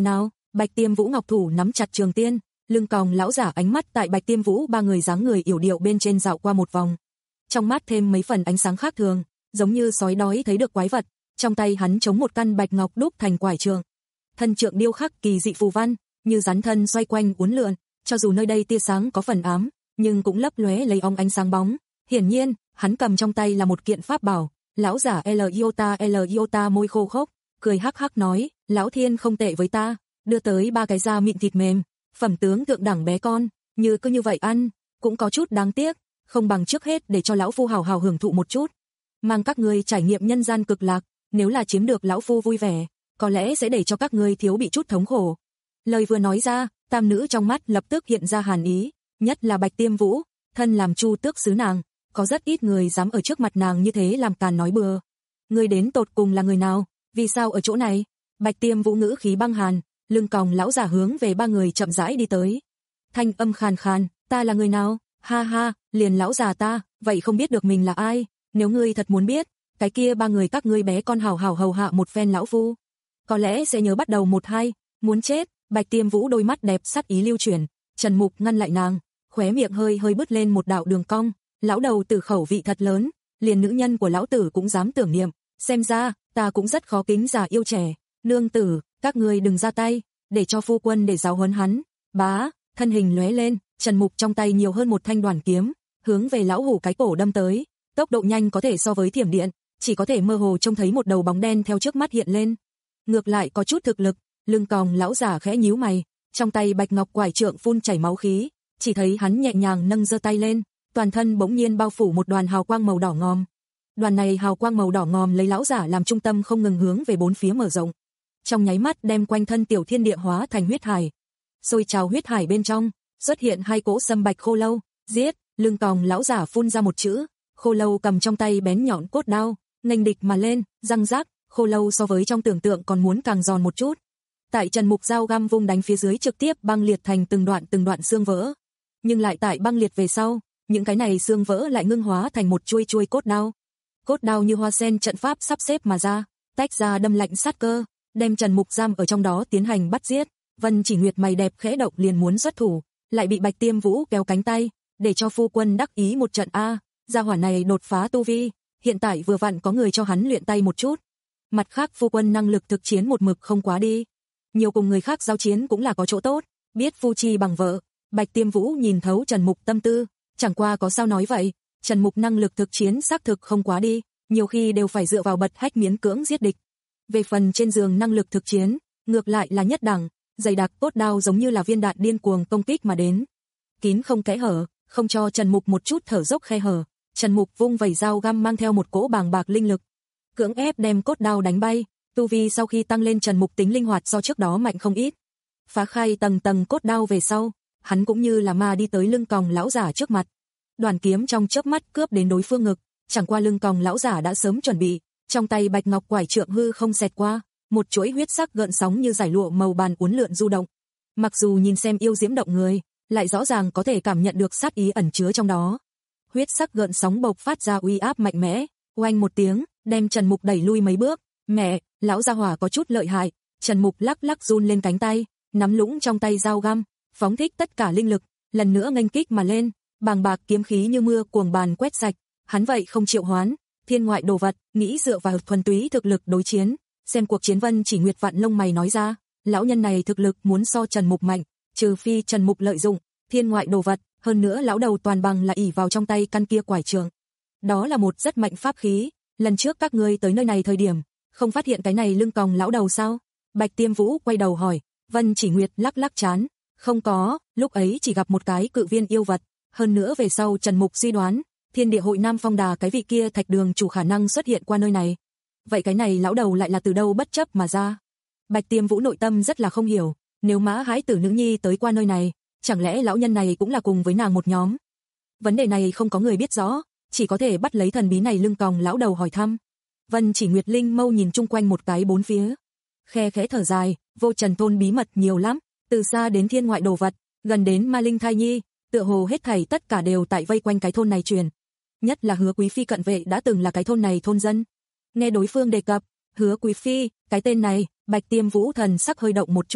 Bạch Tiêm Vũ ngọc thủ nắm chặt trường tiên, lưng còng lão giả ánh mắt tại Bạch Tiêm Vũ ba người dáng người yểu điệu bên trên dạo qua một vòng. Trong mắt thêm mấy phần ánh sáng khác thường, giống như sói đói thấy được quái vật, trong tay hắn chống một căn bạch ngọc đúc thành quải trường. Thân trượng điêu khắc kỳ dị phù văn, như rắn thân xoay quanh uốn lượn, cho dù nơi đây tia sáng có phần ám, nhưng cũng lấp lóe lấy óng ánh sáng bóng. Hiển nhiên, hắn cầm trong tay là một kiện pháp bảo. Lão giả L Iota L Iota môi khô khốc, cười hắc hắc nói, lão thiên không tệ với ta, đưa tới ba cái da mịn thịt mềm, phẩm tướng thượng đẳng bé con, như cứ như vậy ăn, cũng có chút đáng tiếc, không bằng trước hết để cho lão phu hào hào hưởng thụ một chút, mang các ngươi trải nghiệm nhân gian cực lạc, nếu là chiếm được lão phu vui vẻ, có lẽ sẽ để cho các ngươi thiếu bị chút thống khổ. Lời vừa nói ra, tam nữ trong mắt lập tức hiện ra hàn ý, nhất là Bạch Tiêm Vũ, thân làm chu tước xứ nàng, có rất ít người dám ở trước mặt nàng như thế làm càn nói bừa. Ngươi đến tột cùng là người nào, vì sao ở chỗ này? Bạch Tiêm Vũ ngữ khí băng hàn, lưng còng lão giả hướng về ba người chậm rãi đi tới. Thanh âm khàn khàn, ta là người nào? Ha ha, liền lão già ta, vậy không biết được mình là ai? Nếu ngươi thật muốn biết, cái kia ba người các ngươi bé con hào hào hầu hạ một phen lão phu, có lẽ sẽ nhớ bắt đầu một hai, muốn chết. Bạch Tiêm Vũ đôi mắt đẹp sắc ý lưu chuyển, Trần Mục ngăn lại nàng, khóe miệng hơi hơi bứt lên một đạo đường cong, lão đầu tử khẩu vị thật lớn, liền nữ nhân của lão tử cũng dám tưởng niệm, xem ra, ta cũng rất khó kính già yêu trẻ, nương tử, các ngươi đừng ra tay, để cho phu quân để giáo huấn hắn. Bá, thân hình lóe lên, Trần Mục trong tay nhiều hơn một thanh đoàn kiếm, hướng về lão hủ cái cổ đâm tới, tốc độ nhanh có thể so với thiểm điện, chỉ có thể mơ hồ trông thấy một đầu bóng đen theo trước mắt hiện lên. Ngược lại có chút thực lực, lưng còng lão giả khẽ nhíu mày, trong tay bạch ngọc quải trượng phun chảy máu khí, chỉ thấy hắn nhẹ nhàng nâng giơ tay lên, toàn thân bỗng nhiên bao phủ một đoàn hào quang màu đỏ ngòm. Đoàn này hào quang màu đỏ ngòm lấy lão giả làm trung tâm không ngừng hướng về bốn phía mở rộng. Trong nháy mắt đem quanh thân tiểu thiên địa hóa thành huyết hải. Sôi trào huyết hải bên trong, xuất hiện hai cỗ sâm bạch khô lâu, giết, lưng còng lão giả phun ra một chữ, khô lâu cầm trong tay bén nhọn cốt đao, nghênh địch mà lên, răng rác, khô lâu so với trong tưởng tượng còn muốn càng giòn một chút. Tại Trần Mục dao găm vung đánh phía dưới trực tiếp băng liệt thành từng đoạn từng đoạn xương vỡ. Nhưng lại tại băng liệt về sau, những cái này xương vỡ lại ngưng hóa thành một chuôi chuôi cốt đao. Cốt đao như hoa sen trận pháp sắp xếp mà ra, tách ra đâm lạnh sát cơ, đem Trần Mục giam ở trong đó tiến hành bắt giết. Vân Chỉ Nguyệt mày đẹp khẽ động liền muốn xuất thủ, lại bị Bạch Tiêm Vũ kéo cánh tay, để cho phu quân đắc ý một trận a, gia hỏa này đột phá tu vi, hiện tại vừa vặn có người cho hắn luyện tay một chút. Mặt khác phu quân năng lực thực chiến một mực không quá đi, nhiều cùng người khác giao chiến cũng là có chỗ tốt, biết phu chi bằng vợ. Bạch Tiêm Vũ nhìn thấu Trần Mục tâm tư, chẳng qua có sao nói vậy, Trần Mục năng lực thực chiến xác thực không quá đi, nhiều khi đều phải dựa vào bật hách miễn cưỡng giết địch. Về phần trên giường năng lực thực chiến, ngược lại là nhất đẳng, dày đặc cốt đao giống như là viên đạn điên cuồng công kích mà đến. Kín không kẽ hở, không cho Trần Mục một chút thở dốc khe hở, Trần Mục vung vẩy dao găm mang theo một cỗ bàng bạc linh lực, cưỡng ép đem cốt đao đánh bay, tu vi sau khi tăng lên Trần Mục tính linh hoạt so trước đó mạnh không ít. Phá khai tầng tầng cốt đao về sau, hắn cũng như là ma đi tới lưng còng lão giả trước mặt. Đoàn kiếm trong chớp mắt cướp đến đối phương ngực, chẳng qua lưng còng lão giả đã sớm chuẩn bị, trong tay bạch ngọc quải trượng hư không xẹt qua, một chuỗi huyết sắc gợn sóng như giải lụa màu bàn uốn lượn du động. Mặc dù nhìn xem yêu diễm động người, lại rõ ràng có thể cảm nhận được sát ý ẩn chứa trong đó. Huyết sắc gợn sóng bộc phát ra uy áp mạnh mẽ, oanh một tiếng, đem Trần Mục đẩy lui mấy bước. Mẹ, lão gia hỏa có chút lợi hại. Trần Mục lắc lắc run lên cánh tay, nắm lũng trong tay dao găm, phóng thích tất cả linh lực, lần nữa nghênh kích mà lên, bàng bạc kiếm khí như mưa cuồng bàn quét sạch. Hắn vậy không chịu hoán, thiên ngoại đồ vật, nghĩ dựa vào thuần túy thực lực đối chiến, xem cuộc chiến. Vân Chỉ Nguyệt vặn lông mày nói ra, lão nhân này thực lực muốn so Trần Mục mạnh, trừ phi Trần Mục lợi dụng thiên ngoại đồ vật, hơn nữa lão đầu toàn bằng là ỷ vào trong tay căn kia quải trường. Đó là một rất mạnh pháp khí, lần trước các ngươi tới nơi này thời điểm, không phát hiện cái này lưng còng lão đầu sao? Bạch Tiêm Vũ quay đầu hỏi. Vân Chỉ Nguyệt lắc lắc trán, không có, lúc ấy chỉ gặp một cái cự viên yêu vật, hơn nữa về sau Trần Mục suy đoán, Thiên Địa Hội Nam Phong Đà cái vị kia Thạch Đường chủ khả năng xuất hiện qua nơi này. Vậy cái này lão đầu lại là từ đâu bất chấp mà ra? Bạch Tiêm Vũ nội tâm rất là không hiểu, nếu Mã Hãi Tử nữ nhi tới qua nơi này, chẳng lẽ lão nhân này cũng là cùng với nàng một nhóm? Vấn đề này không có người biết rõ, chỉ có thể bắt lấy thần bí này lưng còng lão đầu hỏi thăm. Vân Chỉ Nguyệt linh mâu nhìn chung quanh một cái bốn phía, khe khẽ thở dài, Vô Trần thôn bí mật nhiều lắm, từ xa đến thiên ngoại đồ vật, gần đến ma linh thai nhi, tựa hồ hết thảy tất cả đều tại vây quanh cái thôn này truyền. Nhất là Hứa Quý Phi cận vệ đã từng là cái thôn này thôn dân. Nghe đối phương đề cập, Hứa Quý Phi, cái tên này, Bạch Tiêm Vũ thần sắc hơi động một chút,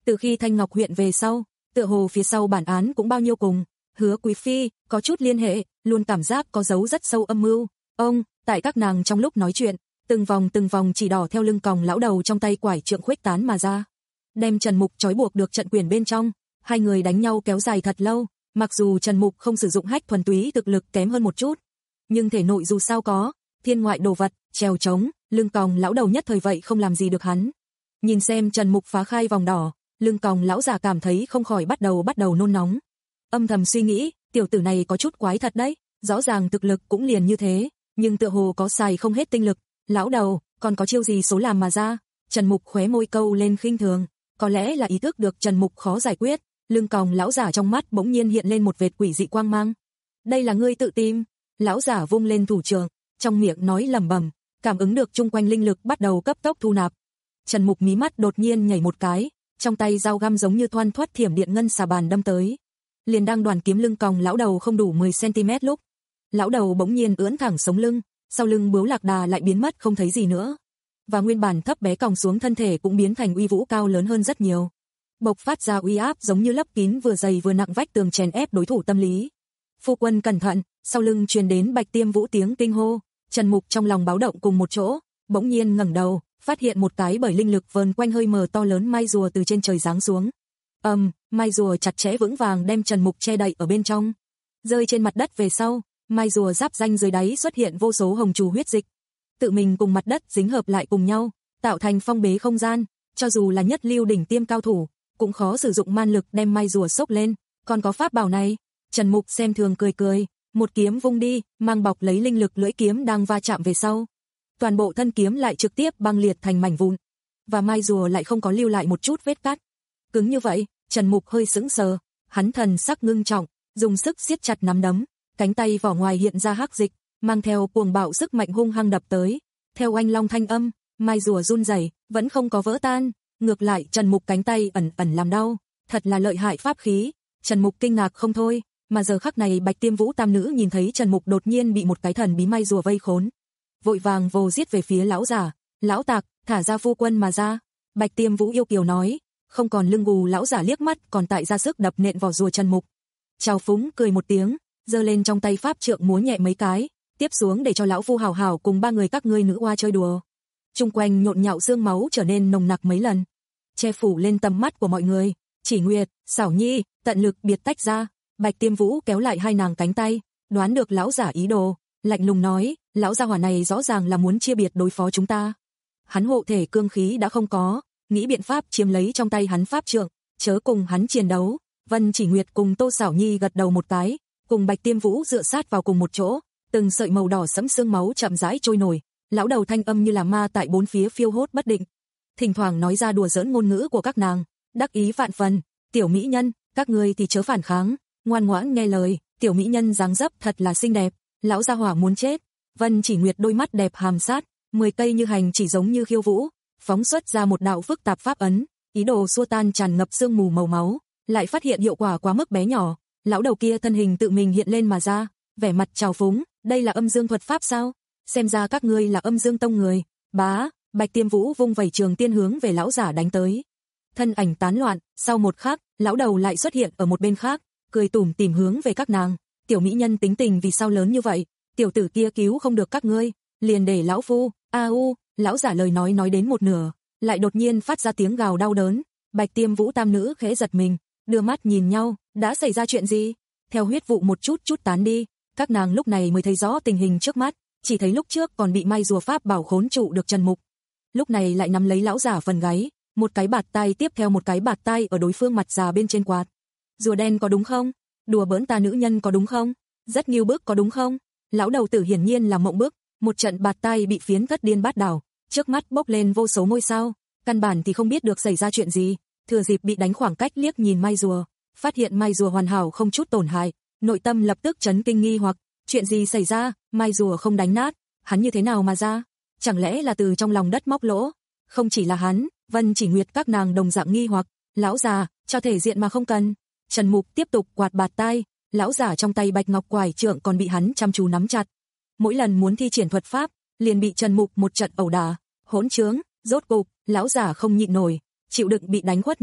Từ khi Thanh Ngọc huyện về sau, tựa hồ phía sau bản án cũng bao nhiêu cùng Hứa Quý phi có chút liên hệ, luôn cảm giác có dấu rất sâu âm mưu. Ông, tại các nàng trong lúc nói chuyện, từng vòng từng vòng chỉ đỏ theo lưng còng lão đầu trong tay quải trượng khuếch tán mà ra, đem Trần Mục trói buộc được trận quyền bên trong. Hai người đánh nhau kéo dài thật lâu, mặc dù Trần Mục không sử dụng hách thuần túy thực lực kém hơn một chút, nhưng thể nội dù sao có thiên ngoại đồ vật, trèo trống, lưng còng lão đầu nhất thời vậy không làm gì được hắn. Nhìn xem Trần Mục phá khai vòng đỏ, lưng còng lão già cảm thấy không khỏi bắt đầu bắt đầu nôn nóng. Âm thầm suy nghĩ, tiểu tử này có chút quái thật đấy, rõ ràng thực lực cũng liền như thế, nhưng tựa hồ có xài không hết tinh lực. Lão đầu, còn có chiêu gì số làm mà ra? Trần Mục khóe môi câu lên khinh thường, có lẽ là ý thức được Trần Mục khó giải quyết, lưng còng lão giả trong mắt bỗng nhiên hiện lên một vệt quỷ dị quang mang. Đây là ngươi tự tìm. Lão giả vung lên thủ trưởng, trong miệng nói lẩm bẩm, cảm ứng được chung quanh linh lực bắt đầu cấp tốc thu nạp. Trần Mục mí mắt đột nhiên nhảy một cái, trong tay dao găm giống như thoăn thoắt thiểm điện ngân xà bàn đâm tới. Liền đang đoàn kiếm lưng còng lão đầu không đủ mười xăng-ti-mét lúc, lão đầu bỗng nhiên ưỡn thẳng sống lưng, sau lưng bướu lạc đà lại biến mất không thấy gì nữa. Và nguyên bản thấp bé còng xuống thân thể cũng biến thành uy vũ cao lớn hơn rất nhiều. Bộc phát ra uy áp giống như lấp kín vừa dày vừa nặng vách tường chèn ép đối thủ tâm lý. Phu quân cẩn thận, sau lưng truyền đến Bạch Tiêm Vũ tiếng kinh hô. Trần Mục trong lòng báo động cùng một chỗ, bỗng nhiên ngẩng đầu, phát hiện một cái bởi linh lực vờn quanh hơi mờ to lớn mai rùa từ trên trời giáng xuống. Ầm, um, mai rùa chặt chẽ vững vàng đem Trần Mục che đậy ở bên trong. Rơi trên mặt đất về sau, mai rùa giáp ranh dưới đáy xuất hiện vô số hồng trù huyết dịch, tự mình cùng mặt đất dính hợp lại cùng nhau, tạo thành phong bế không gian, cho dù là nhất lưu đỉnh tiêm cao thủ, cũng khó sử dụng man lực đem mai rùa xốc lên, còn có pháp bảo này. Trần Mục xem thường cười cười, một kiếm vung đi, mang bọc lấy linh lực lưỡi kiếm đang va chạm về sau, toàn bộ thân kiếm lại trực tiếp băng liệt thành mảnh vụn, và mai rùa lại không có lưu lại một chút vết cắt. Cứng như vậy, Trần Mục hơi sững sờ, hắn thần sắc ngưng trọng, dùng sức siết chặt nắm đấm, cánh tay vỏ ngoài hiện ra hắc dịch, mang theo cuồng bạo sức mạnh hung hăng đập tới. Theo oanh long thanh âm, mai rùa run rẩy, vẫn không có vỡ tan, ngược lại Trần Mục cánh tay ẩn ẩn làm đau, thật là lợi hại pháp khí. Trần Mục kinh ngạc không thôi, mà giờ khắc này Bạch Tiêm Vũ tam nữ nhìn thấy Trần Mục đột nhiên bị một cái thần bí mai rùa vây khốn, vội vàng vồ giết về phía lão giả. Lão tạc, thả ra phu quân mà ra. Bạch Tiêm Vũ yêu kiều nói, không còn lưng gù lão giả liếc mắt còn tại ra sức đập nện vào rùa Trần Mục. Chào phúng cười một tiếng, giơ lên trong tay pháp trượng múa nhẹ mấy cái, tiếp xuống để cho lão phu hào hào cùng ba người các ngươi nữ oa chơi đùa. Trung quanh nhộn nhạo xương máu trở nên nồng nặc mấy lần, che phủ lên tầm mắt của mọi người. Chỉ Nguyệt, Xảo Nhi, tận lực biệt tách ra. Bạch Tiêm Vũ kéo lại hai nàng cánh tay, đoán được lão giả ý đồ, lạnh lùng nói, lão gia hỏa này rõ ràng là muốn chia biệt đối phó chúng ta. Hắn hộ thể cương khí đã không có, nghĩ biện pháp chiếm lấy trong tay hắn pháp trượng, chớ cùng hắn chiến đấu. Vân Chỉ Nguyệt cùng Tô Xảo Nhi gật đầu một cái, cùng Bạch Tiêm Vũ dựa sát vào cùng một chỗ, từng sợi màu đỏ sẫm xương máu chậm rãi trôi nổi, lão đầu thanh âm như là ma tại bốn phía phiêu hốt bất định, thỉnh thoảng nói ra đùa giỡn ngôn ngữ của các nàng, đắc ý vạn phần. Tiểu mỹ nhân, các ngươi thì chớ phản kháng, ngoan ngoãn nghe lời. Tiểu mỹ nhân dáng dấp thật là xinh đẹp, lão gia hỏa muốn chết. Vân Chỉ Nguyệt đôi mắt đẹp hàm sát, mười cây như hành chỉ giống như khiêu vũ, phóng xuất ra một đạo phức tạp pháp ấn, ý đồ xua tan tràn ngập sương mù màu máu, lại phát hiện hiệu quả quá mức bé nhỏ. Lão đầu kia thân hình tự mình hiện lên mà ra, vẻ mặt trào phúng, đây là âm dương thuật pháp sao? Xem ra các ngươi là âm dương tông người. Bá, Bạch Tiêm Vũ vung vẩy trường tiên hướng về lão giả đánh tới. Thân ảnh tán loạn, sau một khắc, lão đầu lại xuất hiện ở một bên khác, cười tủm tỉm hướng về các nàng. Tiểu mỹ nhân tính tình vì sao lớn như vậy? Tiểu tử kia cứu không được các ngươi, liền để lão phu. A u, lão giả lời nói nói đến một nửa, lại đột nhiên phát ra tiếng gào đau đớn. Bạch Tiêm Vũ tam nữ khẽ giật mình, đưa mắt nhìn nhau, đã xảy ra chuyện gì? Theo huyết vụ một chút chút tán đi, các nàng lúc này mới thấy rõ tình hình trước mắt, chỉ thấy lúc trước còn bị mai rùa pháp bảo khốn trụ được Trần Mục, lúc này lại nắm lấy lão giả phần gáy, một cái bạt tay tiếp theo một cái bạt tay ở đối phương mặt già bên trên quạt. Rùa đen có đúng không? Đùa bỡn ta nữ nhân có đúng không? Rất nghiêu bức có đúng không? Lão đầu tử hiển nhiên là mộng bức, một trận bạt tay bị phiến thất điên bát đảo, trước mắt bốc lên vô số ngôi sao, căn bản thì không biết được xảy ra chuyện gì, thừa dịp bị đánh khoảng cách liếc nhìn mai rùa, phát hiện mai rùa hoàn hảo không chút tổn hại, nội tâm lập tức chấn kinh nghi hoặc, chuyện gì xảy ra, mai rùa không đánh nát, hắn như thế nào mà ra? Chẳng lẽ là từ trong lòng đất móc lỗ? Không chỉ là hắn, Vân Chỉ Nguyệt các nàng đồng dạng nghi hoặc, lão già, cho thể diện mà không cần. Trần Mục tiếp tục quạt bạt tay, lão giả trong tay bạch ngọc quải trượng còn bị hắn chăm chú nắm chặt. Mỗi lần muốn thi triển thuật pháp, liền bị Trần Mục một trận ẩu đả, hỗn trướng, rốt cục, lão giả không nhịn nổi, chịu đựng bị đánh khuất nhục,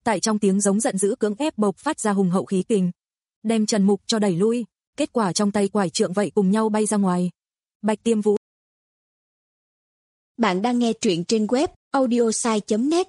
tại trong tiếng giống giận dữ cưỡng ép bộc phát ra hùng hậu khí kình, đem Trần Mục cho đẩy lui, kết quả trong tay quải trượng vậy cùng nhau bay ra ngoài. Bạch Tiêm Vũ. Bạn đang nghe truyện trên web audiosai chấm net.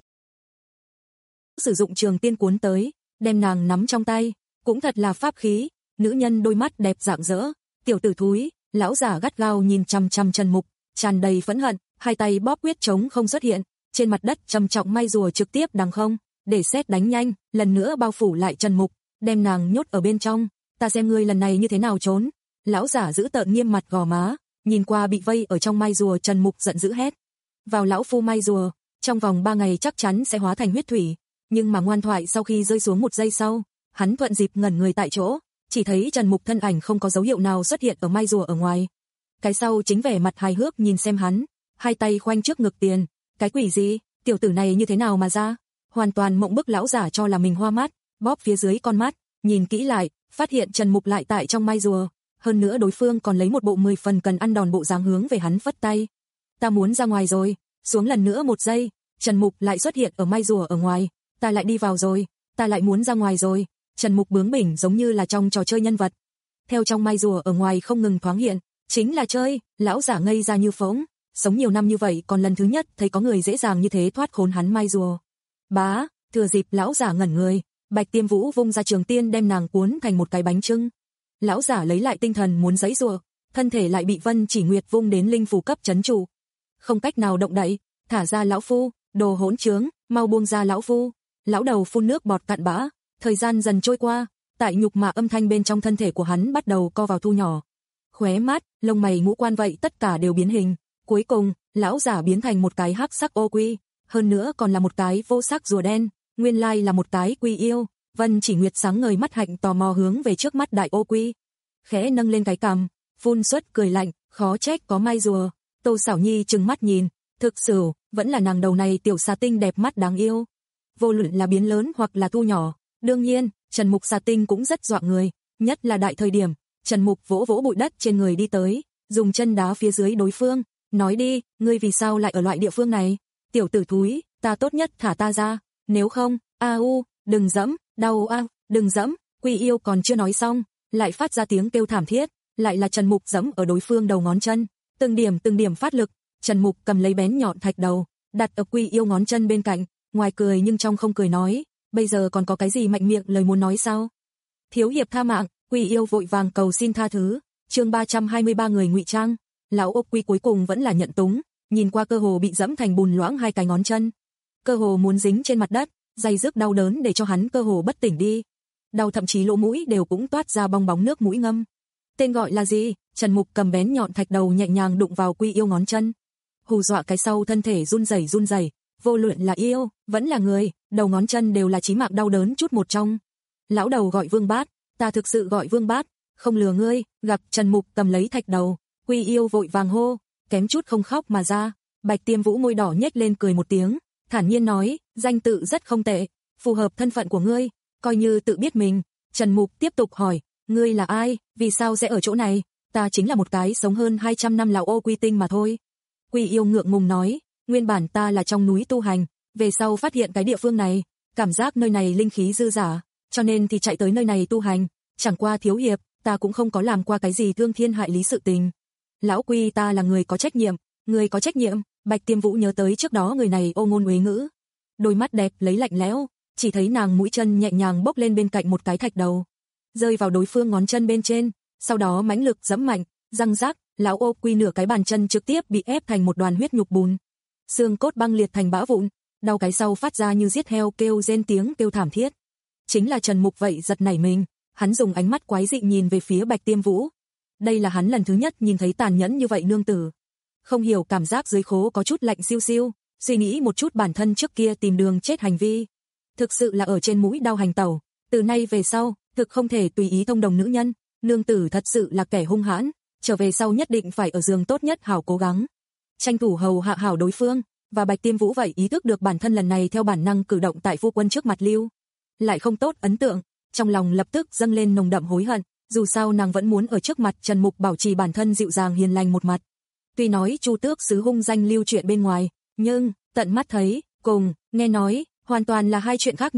Sử dụng trường tiên cuốn tới, đem nàng nắm trong tay, cũng thật là pháp khí, nữ nhân đôi mắt đẹp rạng rỡ, tiểu tử thúi, lão giả gắt gao nhìn chằm chằm Trần Mục, tràn đầy phẫn hận, hai tay bóp quyết trống không xuất hiện, trên mặt đất trầm trọng may rùa trực tiếp đằng không, để sét đánh nhanh, lần nữa bao phủ lại Trần Mục, đem nàng nhốt ở bên trong, ta xem ngươi lần này như thế nào trốn. Lão giả giữ tợn nghiêm mặt gò má, nhìn qua bị vây ở trong may rùa Trần Mục giận dữ hét. Vào lão phu may rùa, trong vòng ba ngày chắc chắn sẽ hóa thành huyết thủy, nhưng mà ngoan thoại sau khi rơi xuống một giây sau, hắn thuận dịp ngẩn người tại chỗ, chỉ thấy Trần Mục thân ảnh không có dấu hiệu nào xuất hiện ở may rùa ở ngoài. Cái sau chính vẻ mặt hài hước nhìn xem hắn, hai tay khoanh trước ngực tiền, cái quỷ gì, tiểu tử này như thế nào mà ra? Hoàn toàn mộng bức lão giả cho là mình hoa mắt, bóp phía dưới con mắt, nhìn kỹ lại, phát hiện Trần Mục lại tại trong may rùa, hơn nữa đối phương còn lấy một bộ mười phần cần ăn đòn bộ dáng hướng về hắn phất tay. Ta muốn ra ngoài rồi, xuống lần nữa một giây, Trần Mục lại xuất hiện ở may rùa ở ngoài, ta lại đi vào rồi, ta lại muốn ra ngoài rồi. Trần Mục bướng bỉnh giống như là trong trò chơi nhân vật. Theo trong may rùa ở ngoài không ngừng thoáng hiện, chính là chơi, lão giả ngây ra như phỗng, sống nhiều năm như vậy còn lần thứ nhất thấy có người dễ dàng như thế thoát khốn hắn may rùa. Bá, thừa dịp lão giả ngẩn người, Bạch Tiêm Vũ vung ra trường tiên đem nàng cuốn thành một cái bánh chưng. Lão giả lấy lại tinh thần muốn giãy giụa, thân thể lại bị Vân Chỉ Nguyệt vung đến linh phù cấp trấn trụ. Không cách nào động đậy, thả ra lão phu, đồ hỗn trướng, mau buông ra lão phu. Lão đầu phun nước bọt cặn bã, thời gian dần trôi qua, tại nhục mạ âm thanh bên trong thân thể của hắn bắt đầu co vào thu nhỏ. Khóe mắt, lông mày ngũ quan vậy tất cả đều biến hình, cuối cùng, lão giả biến thành một cái hắc sắc ô quy, hơn nữa còn là một cái vô sắc rùa đen, nguyên lai là một cái quy yêu. Vân Chỉ Nguyệt sáng ngời mắt hạnh tò mò hướng về trước mắt đại ô quy, khẽ nâng lên cái cằm, phun xuất cười lạnh, khó trách có may rùa. Tô Sảo Nhi trừng mắt nhìn, thực sự vẫn là nàng đầu này tiểu xà tinh đẹp mắt đáng yêu. Vô luận là biến lớn hoặc là thu nhỏ, đương nhiên, Trần Mục xà tinh cũng rất dọa người, nhất là đại thời điểm, Trần Mục vỗ vỗ bụi đất trên người đi tới, dùng chân đá phía dưới đối phương, nói đi, ngươi vì sao lại ở loại địa phương này? Tiểu tử thúi, ta tốt nhất thả ta ra, nếu không, a u, đừng dẫm, đau a, đừng dẫm. Quy yêu còn chưa nói xong, lại phát ra tiếng kêu thảm thiết, lại là Trần Mục dẫm ở đối phương đầu ngón chân, từng điểm từng điểm phát lực, Trần Mục cầm lấy bén nhọn thạch đầu, đặt ở Quy yêu ngón chân bên cạnh, ngoài cười nhưng trong không cười nói, bây giờ còn có cái gì mạnh miệng lời muốn nói sao? Thiếu hiệp tha mạng. Quy yêu vội vàng cầu xin tha thứ. Chương ba trăm hai mươi ba người ngụy trang. Lão ô quy cuối cùng vẫn là nhận túng, nhìn qua cơ hồ bị dẫm thành bùn loãng hai cái ngón chân, cơ hồ muốn dính trên mặt đất, dây rước đau đớn để cho hắn cơ hồ bất tỉnh đi. Đau thậm chí lỗ mũi đều cũng toát ra bong bóng nước mũi ngâm. Tên gọi là gì? Trần Mục cầm bén nhọn thạch đầu nhẹ nhàng đụng vào Quy yêu ngón chân. Hù dọa cái sau thân thể run rẩy run rẩy, vô luận là yêu, vẫn là người, đầu ngón chân đều là chí mạng đau đớn chút một trong. Lão đầu gọi Vương Bát, ta thực sự gọi Vương Bát, không lừa ngươi. Gặp Trần Mục cầm lấy thạch đầu, Quy yêu vội vàng hô, kém chút không khóc mà ra. Bạch Tiêm Vũ môi đỏ nhếch lên cười một tiếng, thản nhiên nói, danh tự rất không tệ, phù hợp thân phận của ngươi, coi như tự biết mình. Trần Mục tiếp tục hỏi, ngươi là ai, vì sao sẽ ở chỗ này? Ta chính là một cái sống hơn hai trăm năm lão ô quy tinh mà thôi. Quy yêu ngượng ngùng nói, nguyên bản ta là trong núi tu hành, về sau phát hiện cái địa phương này, cảm giác nơi này linh khí dư dả, cho nên thì chạy tới nơi này tu hành, chẳng qua thiếu hiệp, ta cũng không có làm qua cái gì thương thiên hại lý sự tình. Lão Quy ta là người có trách nhiệm, người có trách nhiệm. Bạch Tiêm Vũ nhớ tới trước đó người này ô ngôn uế ngữ, đôi mắt đẹp lấy lạnh lẽo, chỉ thấy nàng mũi chân nhẹ nhàng bốc lên bên cạnh một cái thạch đầu, rơi vào đối phương ngón chân bên trên, sau đó mãnh lực giẫm mạnh, răng rắc, lão ô quy nửa cái bàn chân trực tiếp bị ép thành một đoàn huyết nhục bùn, xương cốt băng liệt thành bã vụn, đau cái sau phát ra như giết heo kêu rên tiếng kêu thảm thiết. Chính là Trần Mục vậy giật nảy mình, hắn dùng ánh mắt quái dị nhìn về phía Bạch Tiêm Vũ. Đây là hắn lần thứ nhất nhìn thấy tàn nhẫn như vậy nương tử. Không hiểu cảm giác dưới khố có chút lạnh siêu siêu, suy nghĩ một chút bản thân trước kia tìm đường chết hành vi. Thực sự là ở trên mũi đau hành tẩu, từ nay về sau, thực không thể tùy ý thông đồng nữ nhân, nương tử thật sự là kẻ hung hãn, trở về sau nhất định phải ở giường tốt nhất hảo cố gắng. Tranh thủ hầu hạ hảo đối phương, và Bạch Tiêm Vũ vậy ý thức được bản thân lần này theo bản năng cử động tại phu quân trước mặt lưu. Lại không tốt ấn tượng, trong lòng lập tức dâng lên nồng đậm hối hận, dù sao nàng vẫn muốn ở trước mặt Trần Mục bảo trì bản thân dịu dàng hiền lành một mặt. Tuy nói Chu Tước sứ hung danh lưu chuyện bên ngoài, nhưng tận mắt thấy, cùng nghe nói, hoàn toàn là hai chuyện khác nhau.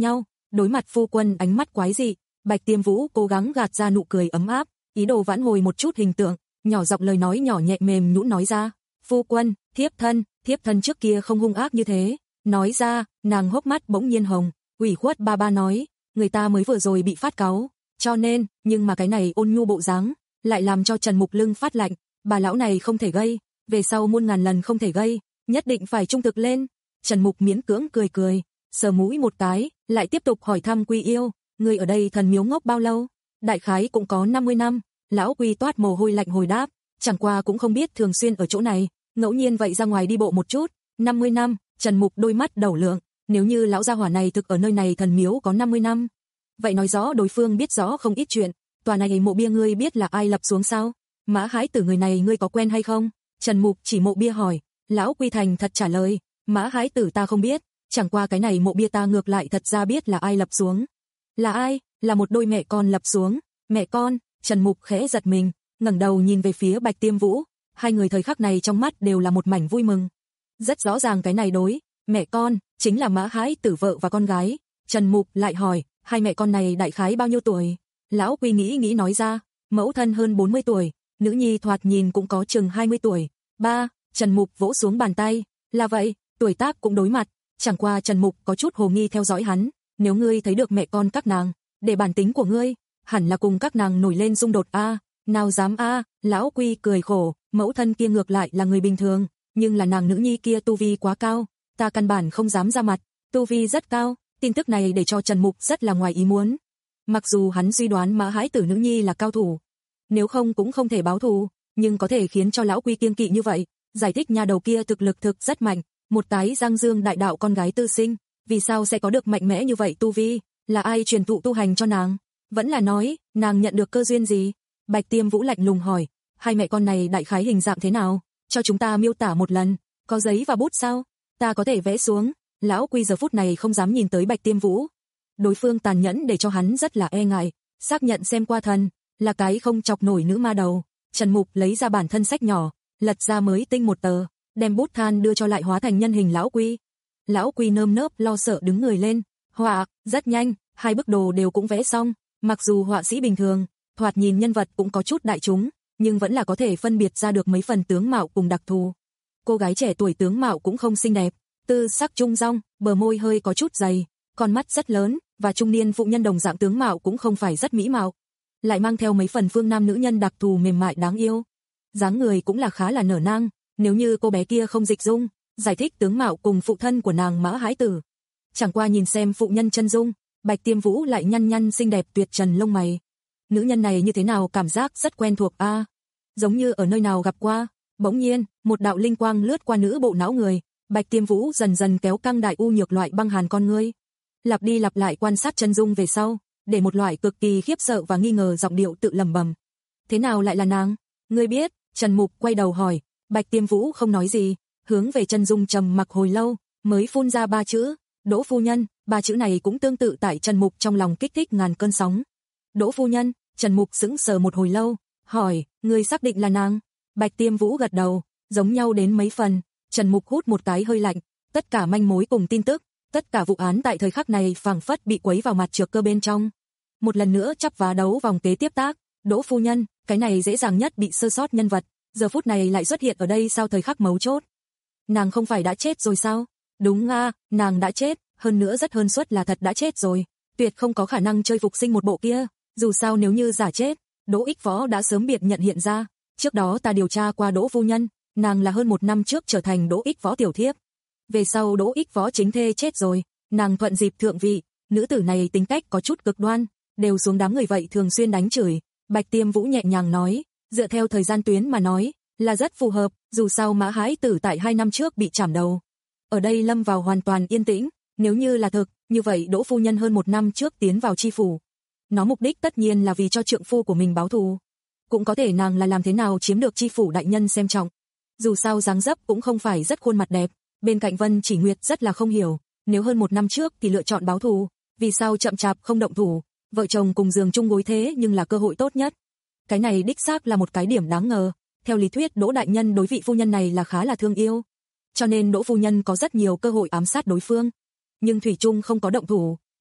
Đối mặt phu quân ánh mắt quái dị, Bạch Tiêm Vũ cố gắng gạt ra nụ cười ấm áp, ý đồ vãn hồi một chút hình tượng, nhỏ giọng lời nói nhỏ nhẹ mềm nhũn nói ra, phu quân, thiếp thân, thiếp thân trước kia không hung ác như thế. Nói ra, nàng hốc mắt bỗng nhiên hồng, ủy khuất ba ba nói, người ta mới vừa rồi bị phát cáu, cho nên, nhưng mà cái này ôn nhu bộ dáng, lại làm cho Trần Mục lưng phát lạnh, bà lão này không thể gây, về sau muôn ngàn lần không thể gây, nhất định phải trung thực lên. Trần Mục miễn cưỡng cười cười, sờ mũi một cái, lại tiếp tục hỏi thăm Quy Yêu, người ở đây thần miếu ngốc bao lâu? Đại khái cũng có năm mươi năm, lão Quy toát mồ hôi lạnh hồi đáp, chẳng qua cũng không biết thường xuyên ở chỗ này, ngẫu nhiên vậy ra ngoài đi bộ một chút, năm mươi năm, Trần Mục đôi mắt đầu lượng, nếu như lão gia hỏa này thực ở nơi này thần miếu có năm mươi năm, vậy nói rõ đối phương biết rõ không ít chuyện, tòa này mộ bia ngươi biết là ai lập xuống sao? Mã Hái Tử người này ngươi có quen hay không? Trần Mục chỉ mộ bia hỏi, lão Quy thành thật trả lời, Mã Hái Tử ta không biết, chẳng qua cái này mộ bia ta ngược lại thật ra biết là ai lập xuống. Là ai? Là một đôi mẹ con lập xuống. Mẹ con? Trần Mục khẽ giật mình, ngẩng đầu nhìn về phía Bạch Tiêm Vũ, hai người thời khắc này trong mắt đều là một mảnh vui mừng. Rất rõ ràng cái này đối, mẹ con, chính là Mã Hái Tử vợ và con gái. Trần Mục lại hỏi, hai mẹ con này đại khái bao nhiêu tuổi? Lão Quy nghĩ nghĩ nói ra, mẫu thân hơn bốn mươi tuổi, nữ nhi thoạt nhìn cũng có chừng hai mươi tuổi. Ba, Trần Mục vỗ xuống bàn tay, là vậy, tuổi tác cũng đối mặt, chẳng qua Trần Mục có chút hồ nghi theo dõi hắn, nếu ngươi thấy được mẹ con các nàng, để bản tính của ngươi, hẳn là cùng các nàng nổi lên xung đột a, nào dám a, lão Quy cười khổ, mẫu thân kia ngược lại là người bình thường, nhưng là nàng nữ nhi kia tu vi quá cao, ta căn bản không dám ra mặt, tu vi rất cao, tin tức này để cho Trần Mục rất là ngoài ý muốn. Mặc dù hắn suy đoán Mã Hái Tử nữ nhi là cao thủ, nếu không cũng không thể báo thù, nhưng có thể khiến cho lão Quy kiêng kỵ như vậy, giải thích nhà đầu kia thực lực thực rất mạnh, một tái Giang Dương đại đạo con gái tư sinh, vì sao sẽ có được mạnh mẽ như vậy tu vi, là ai truyền thụ tu hành cho nàng, vẫn là nói, nàng nhận được cơ duyên gì? Bạch Tiêm Vũ lạnh lùng hỏi, hai mẹ con này đại khái hình dạng thế nào, cho chúng ta miêu tả một lần, có giấy và bút sao, ta có thể vẽ xuống. Lão Quy giờ phút này không dám nhìn tới Bạch Tiêm Vũ, đối phương tàn nhẫn để cho hắn rất là e ngại, xác nhận xem qua thần, là cái không chọc nổi nữ ma đầu. Trần Mục lấy ra bản thân sách nhỏ, lật ra mới tinh một tờ, đem bút than đưa cho lại hóa thành nhân hình lão Quy. Lão Quy nơm nớp lo sợ đứng người lên, họa, rất nhanh, hai bức đồ đều cũng vẽ xong, mặc dù họa sĩ bình thường, thoạt nhìn nhân vật cũng có chút đại chúng, nhưng vẫn là có thể phân biệt ra được mấy phần tướng mạo cùng đặc thù. Cô gái trẻ tuổi tướng mạo cũng không xinh đẹp, tư sắc trung dong, bờ môi hơi có chút dày, con mắt rất lớn, và trung niên phụ nhân đồng dạng tướng mạo cũng không phải rất mỹ mạo, lại mang theo mấy phần phương nam nữ nhân đặc thù mềm mại đáng yêu. Dáng người cũng là khá là nở nang, nếu như cô bé kia không dịch dung, giải thích tướng mạo cùng phụ thân của nàng Mã Hái Tử. Chẳng qua nhìn xem phụ nhân chân dung, Bạch Tiêm Vũ lại nhăn nhăn xinh đẹp tuyệt trần lông mày. Nữ nhân này như thế nào cảm giác rất quen thuộc a, à, giống như ở nơi nào gặp qua. Bỗng nhiên, một đạo linh quang lướt qua nữ bộ não người, Bạch Tiêm Vũ dần dần kéo căng đại u nhược loại băng hàn con ngươi, lặp đi lặp lại quan sát chân dung về sau, để một loại cực kỳ khiếp sợ và nghi ngờ giọng điệu tự lẩm bẩm. Thế nào lại là nàng? Ngươi biết? Trần Mục quay đầu hỏi. Bạch Tiêm Vũ không nói gì, hướng về chân dung trầm mặc hồi lâu, mới phun ra ba chữ, Đỗ phu nhân. Ba chữ này cũng tương tự tại Trần Mục trong lòng kích thích ngàn cơn sóng. Đỗ phu nhân. Trần Mục sững sờ một hồi lâu, hỏi, ngươi xác định là nàng? Bạch Tiêm Vũ gật đầu, giống nhau đến mấy phần. Trần Mục hút một cái hơi lạnh, tất cả manh mối cùng tin tức, tất cả vụ án tại thời khắc này phảng phất bị quấy vào mặt trược cơ bên trong. Một lần nữa chắp vá đấu vòng kế tiếp tác, Đỗ phu nhân, cái này dễ dàng nhất bị sơ sót nhân vật, giờ phút này lại xuất hiện ở đây sau thời khắc mấu chốt. Nàng không phải đã chết rồi sao? Đúng a, nàng đã chết, hơn nữa rất hơn suất là thật đã chết rồi, tuyệt không có khả năng chơi phục sinh một bộ kia, dù sao nếu như giả chết, Đỗ Ích Võ đã sớm biệt nhận hiện ra, trước đó ta điều tra qua Đỗ phu nhân, nàng là hơn một năm trước trở thành Đỗ Ích Võ tiểu thiếp. Về sau Đỗ Ích Võ chính thê chết rồi, nàng thuận dịp thượng vị, nữ tử này tính cách có chút cực đoan, đều xuống đám người vậy thường xuyên đánh chửi. Bạch Tiêm Vũ nhẹ nhàng nói, dựa theo thời gian tuyến mà nói, là rất phù hợp, dù sao Mã Hái Tử tại hai năm trước bị chảm đầu. Ở đây lâm vào hoàn toàn yên tĩnh, nếu như là thực, như vậy Đỗ phu nhân hơn một năm trước tiến vào chi phủ. Nó mục đích tất nhiên là vì cho trượng phu của mình báo thù. Cũng có thể nàng là làm thế nào chiếm được chi phủ đại nhân xem trọng. Dù sao dáng dấp cũng không phải rất khuôn mặt đẹp, bên cạnh Vân Chỉ Nguyệt rất là không hiểu, nếu hơn một năm trước thì lựa chọn báo thù, vì sao chậm chạp không động thủ, vợ chồng cùng giường chung gối thế nhưng là cơ hội tốt nhất. Cái này đích xác là một cái điểm đáng ngờ, theo lý thuyết Đỗ đại nhân đối vị phu nhân này là khá là thương yêu, cho nên Đỗ phu nhân có rất nhiều cơ hội ám sát đối phương, nhưng thủy chung không có động thủ,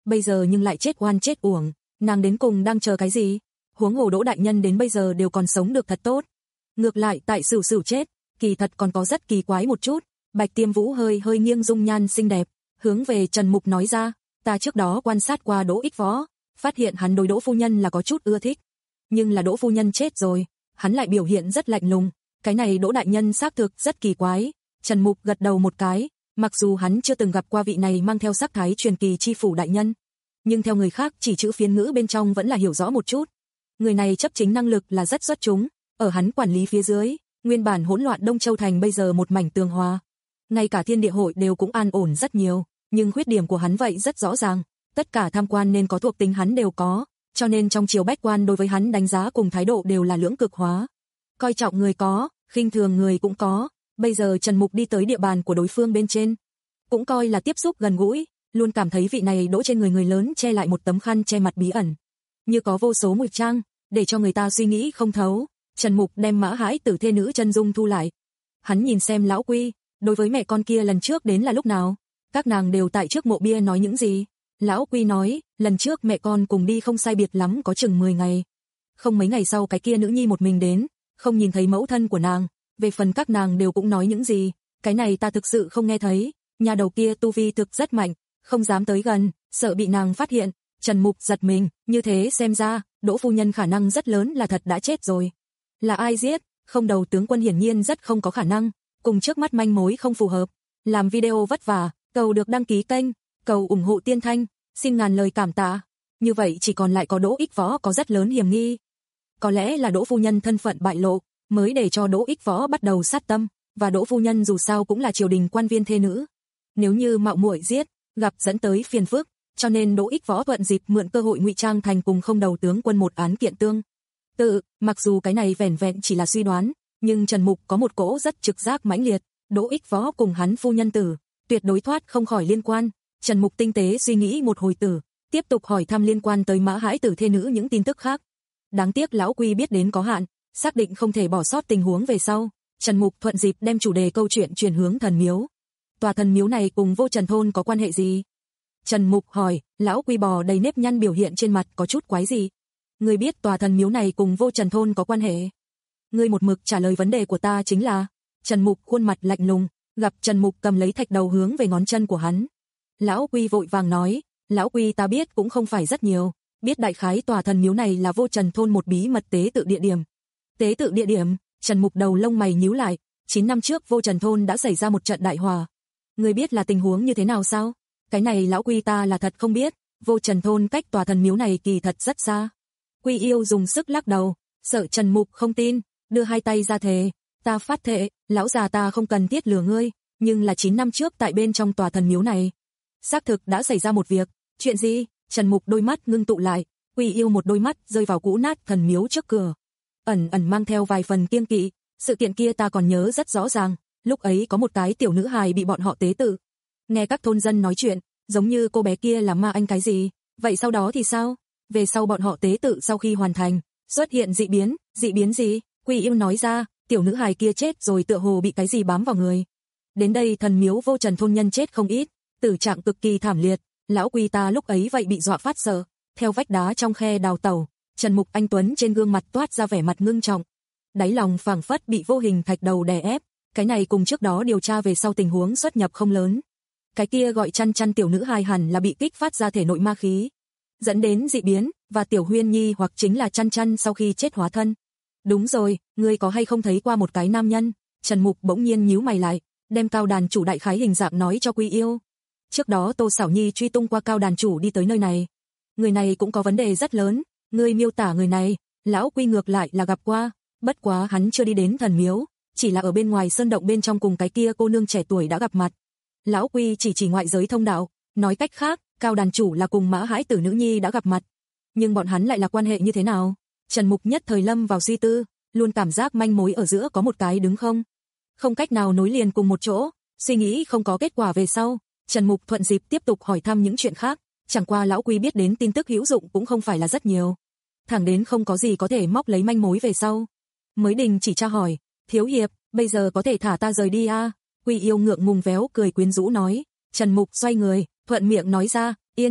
bây giờ nhưng lại chết oan chết uổng, nàng đến cùng đang chờ cái gì? Huống hồ Đỗ đại nhân đến bây giờ đều còn sống được thật tốt. Ngược lại tại Sửu Sửu chết, kỳ thật còn có rất kỳ quái một chút. Bạch Tiêm Vũ hơi hơi nghiêng dung nhan xinh đẹp, hướng về Trần Mục nói ra, ta trước đó quan sát qua Đỗ Ích Võ, phát hiện hắn đối Đỗ phu nhân là có chút ưa thích. Nhưng là Đỗ phu nhân chết rồi, hắn lại biểu hiện rất lạnh lùng, cái này Đỗ đại nhân xác thực rất kỳ quái. Trần Mục gật đầu một cái, mặc dù hắn chưa từng gặp qua vị này mang theo sắc thái truyền kỳ chi phủ đại nhân, nhưng theo người khác chỉ chữ phiên ngữ bên trong vẫn là hiểu rõ một chút. Người này chấp chính năng lực là rất xuất chúng, ở hắn quản lý phía dưới, nguyên bản hỗn loạn Đông Châu thành bây giờ một mảnh tường hòa. Ngay cả thiên địa hội đều cũng an ổn rất nhiều, nhưng khuyết điểm của hắn vậy rất rõ ràng, tất cả tham quan nên có thuộc tính hắn đều có, cho nên trong triều bách quan đối với hắn đánh giá cùng thái độ đều là lưỡng cực hóa. Coi trọng người có, khinh thường người cũng có, bây giờ Trần Mục đi tới địa bàn của đối phương bên trên, cũng coi là tiếp xúc gần gũi, luôn cảm thấy vị này Đỗ trên người người lớn che lại một tấm khăn che mặt bí ẩn, như có vô số ngụy trang, để cho người ta suy nghĩ không thấu. Trần Mục đem Mã Hãi Tử thê nữ chân dung thu lại. Hắn nhìn xem lão Quy, đối với mẹ con kia lần trước đến là lúc nào? Các nàng đều tại trước mộ bia nói những gì? Lão Quy nói, lần trước mẹ con cùng đi không sai biệt lắm có chừng mười ngày. Không mấy ngày sau cái kia nữ nhi một mình đến, không nhìn thấy mẫu thân của nàng, về phần các nàng đều cũng nói những gì, cái này ta thực sự không nghe thấy. Nhà đầu kia tu vi thực rất mạnh, không dám tới gần, sợ bị nàng phát hiện. Trần Mục giật mình, như thế xem ra, Đỗ phu nhân khả năng rất lớn là thật đã chết rồi. Là ai giết? Không đầu tướng quân hiển nhiên rất không có khả năng, cùng trước mắt manh mối không phù hợp. Làm video vất vả, cầu được đăng ký kênh, cầu ủng hộ Tiên Thanh, xin ngàn lời cảm tạ. Như vậy chỉ còn lại có Đỗ Ích Võ có rất lớn hiểm nghi. Có lẽ là Đỗ phu nhân thân phận bại lộ, mới để cho Đỗ Ích Võ bắt đầu sát tâm, và Đỗ phu nhân dù sao cũng là triều đình quan viên thê nữ. Nếu như mạo muội giết, gặp dẫn tới phiền phức, cho nên Đỗ Ích Võ thuận dịp mượn cơ hội ngụy trang thành cùng không đầu tướng quân một án kiện tương tự, mặc dù cái này vẻn vẹn chỉ là suy đoán, nhưng Trần Mục có một cỗ rất trực giác mãnh liệt, Đỗ Ích Võ cùng hắn phu nhân tử, tuyệt đối thoát không khỏi liên quan. Trần Mục tinh tế suy nghĩ một hồi tử, tiếp tục hỏi thăm liên quan tới Mã Hãi Tử thê nữ những tin tức khác. Đáng tiếc lão Quy biết đến có hạn, xác định không thể bỏ sót tình huống về sau, Trần Mục thuận dịp đem chủ đề câu chuyện chuyển hướng thần miếu. Tòa thần miếu này cùng Vô Trần thôn có quan hệ gì? Trần Mục hỏi, lão Quy bò đầy nếp nhăn biểu hiện trên mặt có chút quái gì. Ngươi biết tòa thần miếu này cùng Vô Trần thôn có quan hệ? Ngươi một mực trả lời vấn đề của ta chính là. Trần Mục khuôn mặt lạnh lùng, gặp Trần Mục cầm lấy thạch đầu hướng về ngón chân của hắn. Lão Quy vội vàng nói, lão Quy ta biết cũng không phải rất nhiều, biết đại khái tòa thần miếu này là Vô Trần thôn một bí mật tế tự địa điểm. Tế tự địa điểm? Trần Mục đầu lông mày nhíu lại, chín năm trước Vô Trần thôn đã xảy ra một trận đại hỏa. Ngươi biết là tình huống như thế nào sao? Cái này lão Quy ta là thật không biết, Vô Trần thôn cách tòa thần miếu này kỳ thật rất xa. Quy Yêu dùng sức lắc đầu, sợ Trần Mục không tin, đưa hai tay ra thề, ta phát thệ, lão già ta không cần thiết lừa ngươi, nhưng là chín năm trước tại bên trong tòa thần miếu này, xác thực đã xảy ra một việc. Chuyện gì? Trần Mục đôi mắt ngưng tụ lại, Quy Yêu một đôi mắt rơi vào cũ nát thần miếu trước cửa, ẩn ẩn mang theo vài phần kiêng kỵ. Sự kiện kia ta còn nhớ rất rõ ràng, lúc ấy có một cái tiểu nữ hài bị bọn họ tế tự. Nghe các thôn dân nói chuyện, giống như cô bé kia là ma anh cái gì, vậy sau đó thì sao? Về sau bọn họ tế tự sau khi hoàn thành, xuất hiện dị biến. Dị biến gì? Quy Yêu nói ra, tiểu nữ hài kia chết rồi tựa hồ bị cái gì bám vào người. Đến đây thần miếu Vô Trần thôn nhân chết không ít, tử trạng cực kỳ thảm liệt, lão Quy ta lúc ấy vậy bị dọa phát sợ, theo vách đá trong khe đào tẩu. Trần Mục anh tuấn trên gương mặt toát ra vẻ mặt ngưng trọng, đáy lòng phảng phất bị vô hình thạch đầu đè ép, cái này cùng trước đó điều tra về sau tình huống xuất nhập không lớn. Cái kia gọi Chăn Chăn tiểu nữ hài hẳn là bị kích phát ra thể nội ma khí, dẫn đến dị biến, và tiểu Huyên Nhi hoặc chính là Chăn Chăn sau khi chết hóa thân. Đúng rồi, ngươi có hay không thấy qua một cái nam nhân? Trần Mục bỗng nhiên nhíu mày lại, đem Cao đàn chủ đại khái hình dạng nói cho Quy Yêu. Trước đó Tô Sảo Nhi truy tung qua Cao đàn chủ đi tới nơi này. Người này cũng có vấn đề rất lớn, ngươi miêu tả người này, lão Quy ngược lại là gặp qua, bất quá hắn chưa đi đến thần miếu, chỉ là ở bên ngoài sơn động bên trong cùng cái kia cô nương trẻ tuổi đã gặp mặt. Lão Quy chỉ chỉ ngoại giới thông đạo, nói cách khác, Cao đàn chủ là cùng Mã Hãi Tử nữ nhi đã gặp mặt. Nhưng bọn hắn lại là quan hệ như thế nào? Trần Mục nhất thời lâm vào suy tư, luôn cảm giác manh mối ở giữa có một cái đứng không. Không cách nào nối liền cùng một chỗ, suy nghĩ không có kết quả về sau, Trần Mục thuận dịp tiếp tục hỏi thăm những chuyện khác, chẳng qua lão Quy biết đến tin tức hữu dụng cũng không phải là rất nhiều. Thẳng đến không có gì có thể móc lấy manh mối về sau, mới đình chỉ tra hỏi, thiếu hiệp, bây giờ có thể thả ta rời đi à? Quy Yêu ngượng ngùng véo cười quyến rũ nói. Trần Mục xoay người, thuận miệng nói ra, yên tâm,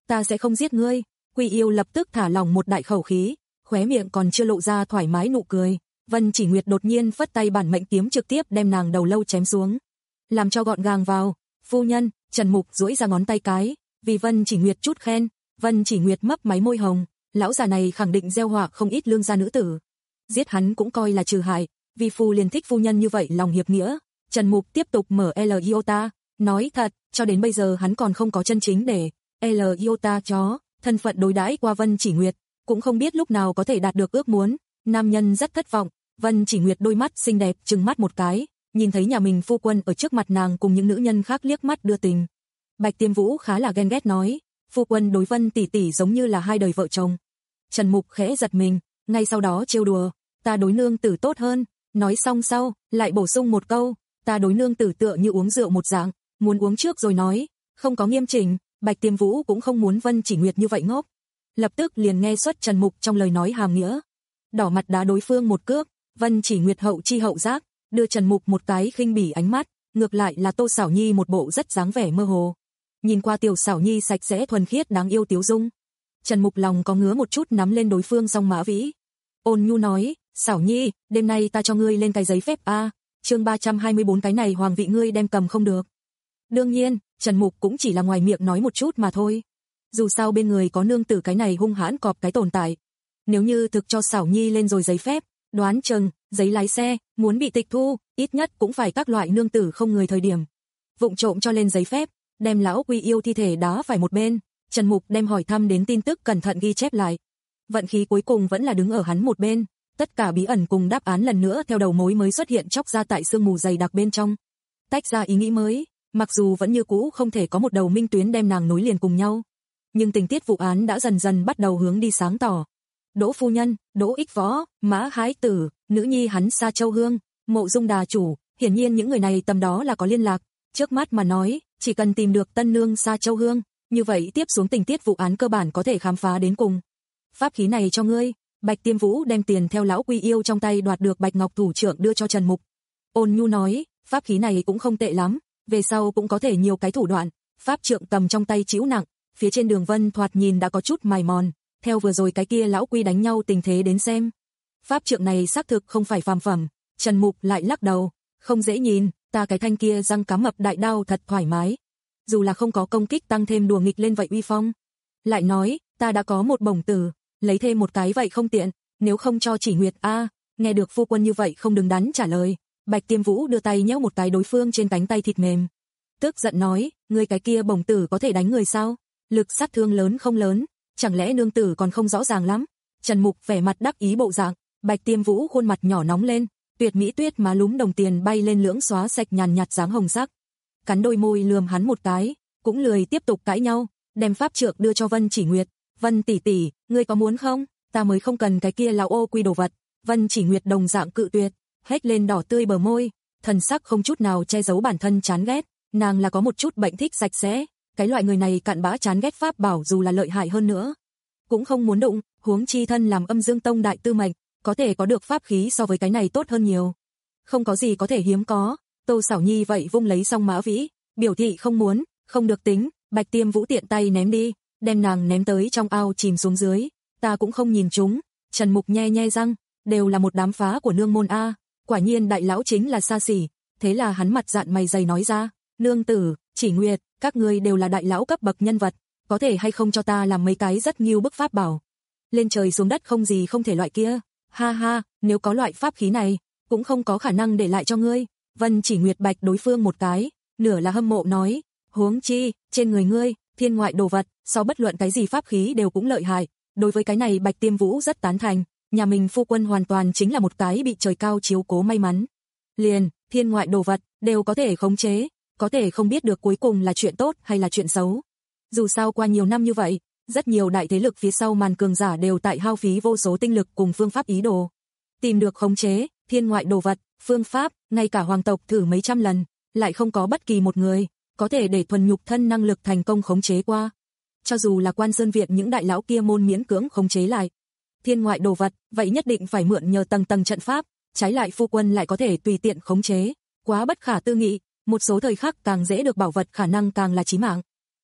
ta sẽ không giết ngươi. Quy Yêu lập tức thả lỏng một đại khẩu khí, khóe miệng còn chưa lộ ra thoải mái nụ cười. Vân Chỉ Nguyệt đột nhiên phất tay bản mệnh kiếm trực tiếp đem nàng đầu lâu chém xuống, làm cho gọn gàng vào. Phu nhân, Trần Mục duỗi ra ngón tay cái, vì Vân Chỉ Nguyệt chút khen. Vân Chỉ Nguyệt mấp máy môi hồng, lão già này khẳng định gieo họa không ít lương gia nữ tử. Giết hắn cũng coi là trừ hại, vì phu liền thích phu nhân như vậy lòng hiệp nghĩa. Trần Mục tiếp tục mở L Iota, nói thật, cho đến bây giờ hắn còn không có chân chính để L Iota chó, thân phận đối đãi qua Vân Chỉ Nguyệt, cũng không biết lúc nào có thể đạt được ước muốn. Nam nhân rất thất vọng. Vân Chỉ Nguyệt đôi mắt xinh đẹp trừng mắt một cái, nhìn thấy nhà mình phu quân ở trước mặt nàng cùng những nữ nhân khác liếc mắt đưa tình. Bạch Tiêm Vũ khá là ghen ghét nói, phu quân đối Vân tỷ tỷ giống như là hai đời vợ chồng. Trần Mục khẽ giật mình, ngay sau đó trêu đùa, ta đối nương tử tốt hơn. Nói xong sau, lại bổ sung một câu, ta đối nương tử tựa như uống rượu một dạng, muốn uống trước rồi nói, không có nghiêm chỉnh. Bạch Tiêm Vũ cũng không muốn Vân Chỉ Nguyệt như vậy ngốc, lập tức liền nghe xuất Trần Mục trong lời nói hàm nghĩa, đỏ mặt đá đối phương một cước. Vân Chỉ Nguyệt hậu chi hậu giác, đưa Trần Mục một cái khinh bỉ ánh mắt, ngược lại là Tô Sảo Nhi một bộ rất dáng vẻ mơ hồ. Nhìn qua Tiểu Sảo Nhi sạch sẽ thuần khiết đáng yêu tiếu dung, Trần Mục lòng có ngứa một chút nắm lên đối phương song mã vĩ. Ôn nhu nói, Sảo Nhi, đêm nay ta cho ngươi lên cái giấy phép a. Chương ba trăm hai mươi bốn, cái này hoàng vị ngươi đem cầm không được. Đương nhiên, Trần Mục cũng chỉ là ngoài miệng nói một chút mà thôi. Dù sao bên người có nương tử cái này hung hãn cọp cái tồn tại. Nếu như thực cho Sảo Nhi lên rồi giấy phép, đoán chừng, giấy lái xe, muốn bị tịch thu, ít nhất cũng phải các loại nương tử không người thời điểm. Vụng trộm cho lên giấy phép, đem lão Quy Yêu thi thể đá phải một bên, Trần Mục đem hỏi thăm đến tin tức cẩn thận ghi chép lại. Vận khí cuối cùng vẫn là đứng ở hắn một bên, tất cả bí ẩn cùng đáp án lần nữa theo đầu mối mới xuất hiện chóc ra tại sương mù dày đặc bên trong. Tách ra ý nghĩ mới, mặc dù vẫn như cũ không thể có một đầu minh tuyến đem nàng nối liền cùng nhau, nhưng tình tiết vụ án đã dần dần bắt đầu hướng đi sáng tỏ. Đỗ phu nhân, Đỗ Ích Võ, Mã Hái Tử, nữ nhi hắn Sa Châu Hương, Mộ Dung đà chủ, hiển nhiên những người này tầm đó là có liên lạc. Trước mắt mà nói, chỉ cần tìm được tân nương Sa Châu Hương, như vậy tiếp xuống tình tiết vụ án cơ bản có thể khám phá đến cùng. Pháp khí này cho ngươi. Bạch Tiêm Vũ đem tiền theo lão Quy Yêu trong tay đoạt được Bạch Ngọc thủ trưởng đưa cho Trần Mục. Ôn nhu nói, pháp khí này cũng không tệ lắm, về sau cũng có thể nhiều cái thủ đoạn. Pháp trượng cầm trong tay chịu nặng, phía trên đường vân thoạt nhìn đã có chút mài mòn, theo vừa rồi cái kia lão Quy đánh nhau tình thế đến xem. Pháp trượng này xác thực không phải phàm phẩm. Trần Mục lại lắc đầu, không dễ nhìn, ta cái thanh kia răng cá mập đại đao thật thoải mái. Dù là không có công kích tăng thêm đùa nghịch lên vậy uy phong. Lại nói, ta đã có một bổng tử, lấy thêm một cái vậy không tiện, nếu không cho Chỉ Nguyệt a. À, nghe được phu quân như vậy không đứng đắn trả lời, Bạch Tiêm Vũ đưa tay nhéo một cái đối phương trên cánh tay thịt mềm. Tức giận nói, ngươi cái kia bổng tử có thể đánh người sao? Lực sát thương lớn không lớn, chẳng lẽ nương tử còn không rõ ràng lắm? Trần Mục vẻ mặt đắc ý bộ dạng, Bạch Tiêm Vũ khuôn mặt nhỏ nóng lên, tuyệt mỹ tuyết má lúm đồng tiền bay lên lưỡng xóa sạch nhàn nhạt dáng hồng sắc. Cắn đôi môi lườm hắn một cái, cũng lười tiếp tục cãi nhau, đem pháp trượng đưa cho Vân Chỉ Nguyệt. Vân tỷ tỷ, ngươi có muốn không? Ta mới không cần cái kia lão ô quy đồ vật. Vân Chỉ Nguyệt đồng dạng cự tuyệt, hét lên đỏ tươi bờ môi, thần sắc không chút nào che giấu bản thân chán ghét, nàng là có một chút bệnh thích sạch sẽ, cái loại người này cặn bã chán ghét pháp bảo dù là lợi hại hơn nữa, cũng không muốn đụng, huống chi thân làm Âm Dương Tông đại tư mệnh, có thể có được pháp khí so với cái này tốt hơn nhiều. Không có gì có thể hiếm có. Tô Sảo Nhi vậy vung lấy xong mã vĩ, biểu thị không muốn, không được tính. Bạch Tiêm Vũ tiện tay ném đi, đem nàng ném tới trong ao chìm xuống dưới. Ta cũng không nhìn chúng. Trần Mục nhe nhe răng, đều là một đám phá của nương môn a. Quả nhiên đại lão chính là xa xỉ. Thế là hắn mặt dạn mày dày nói ra, nương tử, Chỉ Nguyệt, các ngươi đều là đại lão cấp bậc nhân vật, có thể hay không cho ta làm mấy cái rất nghiêu bức pháp bảo, lên trời xuống đất không gì không thể loại kia. Ha ha, nếu có loại pháp khí này, cũng không có khả năng để lại cho ngươi. Vân Chỉ Nguyệt bạch đối phương một cái, nửa là hâm mộ nói, huống chi, trên người ngươi, thiên ngoại đồ vật, so bất luận cái gì pháp khí đều cũng lợi hại. Đối với cái này Bạch Tiêm Vũ rất tán thành, nhà mình phu quân hoàn toàn chính là một cái bị trời cao chiếu cố may mắn. Liền, thiên ngoại đồ vật, đều có thể khống chế, có thể không biết được cuối cùng là chuyện tốt hay là chuyện xấu. Dù sao qua nhiều năm như vậy, rất nhiều đại thế lực phía sau màn cường giả đều tại hao phí vô số tinh lực cùng phương pháp ý đồ. Tìm được khống chế, thiên ngoại đồ vật, phương pháp, ngay cả hoàng tộc thử mấy trăm lần, lại không có bất kỳ một người có thể để thuần nhục thân năng lực thành công khống chế qua. Cho dù là Quan Sơn Viện những đại lão kia môn miễn cưỡng khống chế lại. Thiên ngoại đồ vật, vậy nhất định phải mượn nhờ tầng tầng trận pháp, trái lại phu quân lại có thể tùy tiện khống chế, quá bất khả tư nghị, một số thời khắc càng dễ được bảo vật khả năng càng là chí mạng.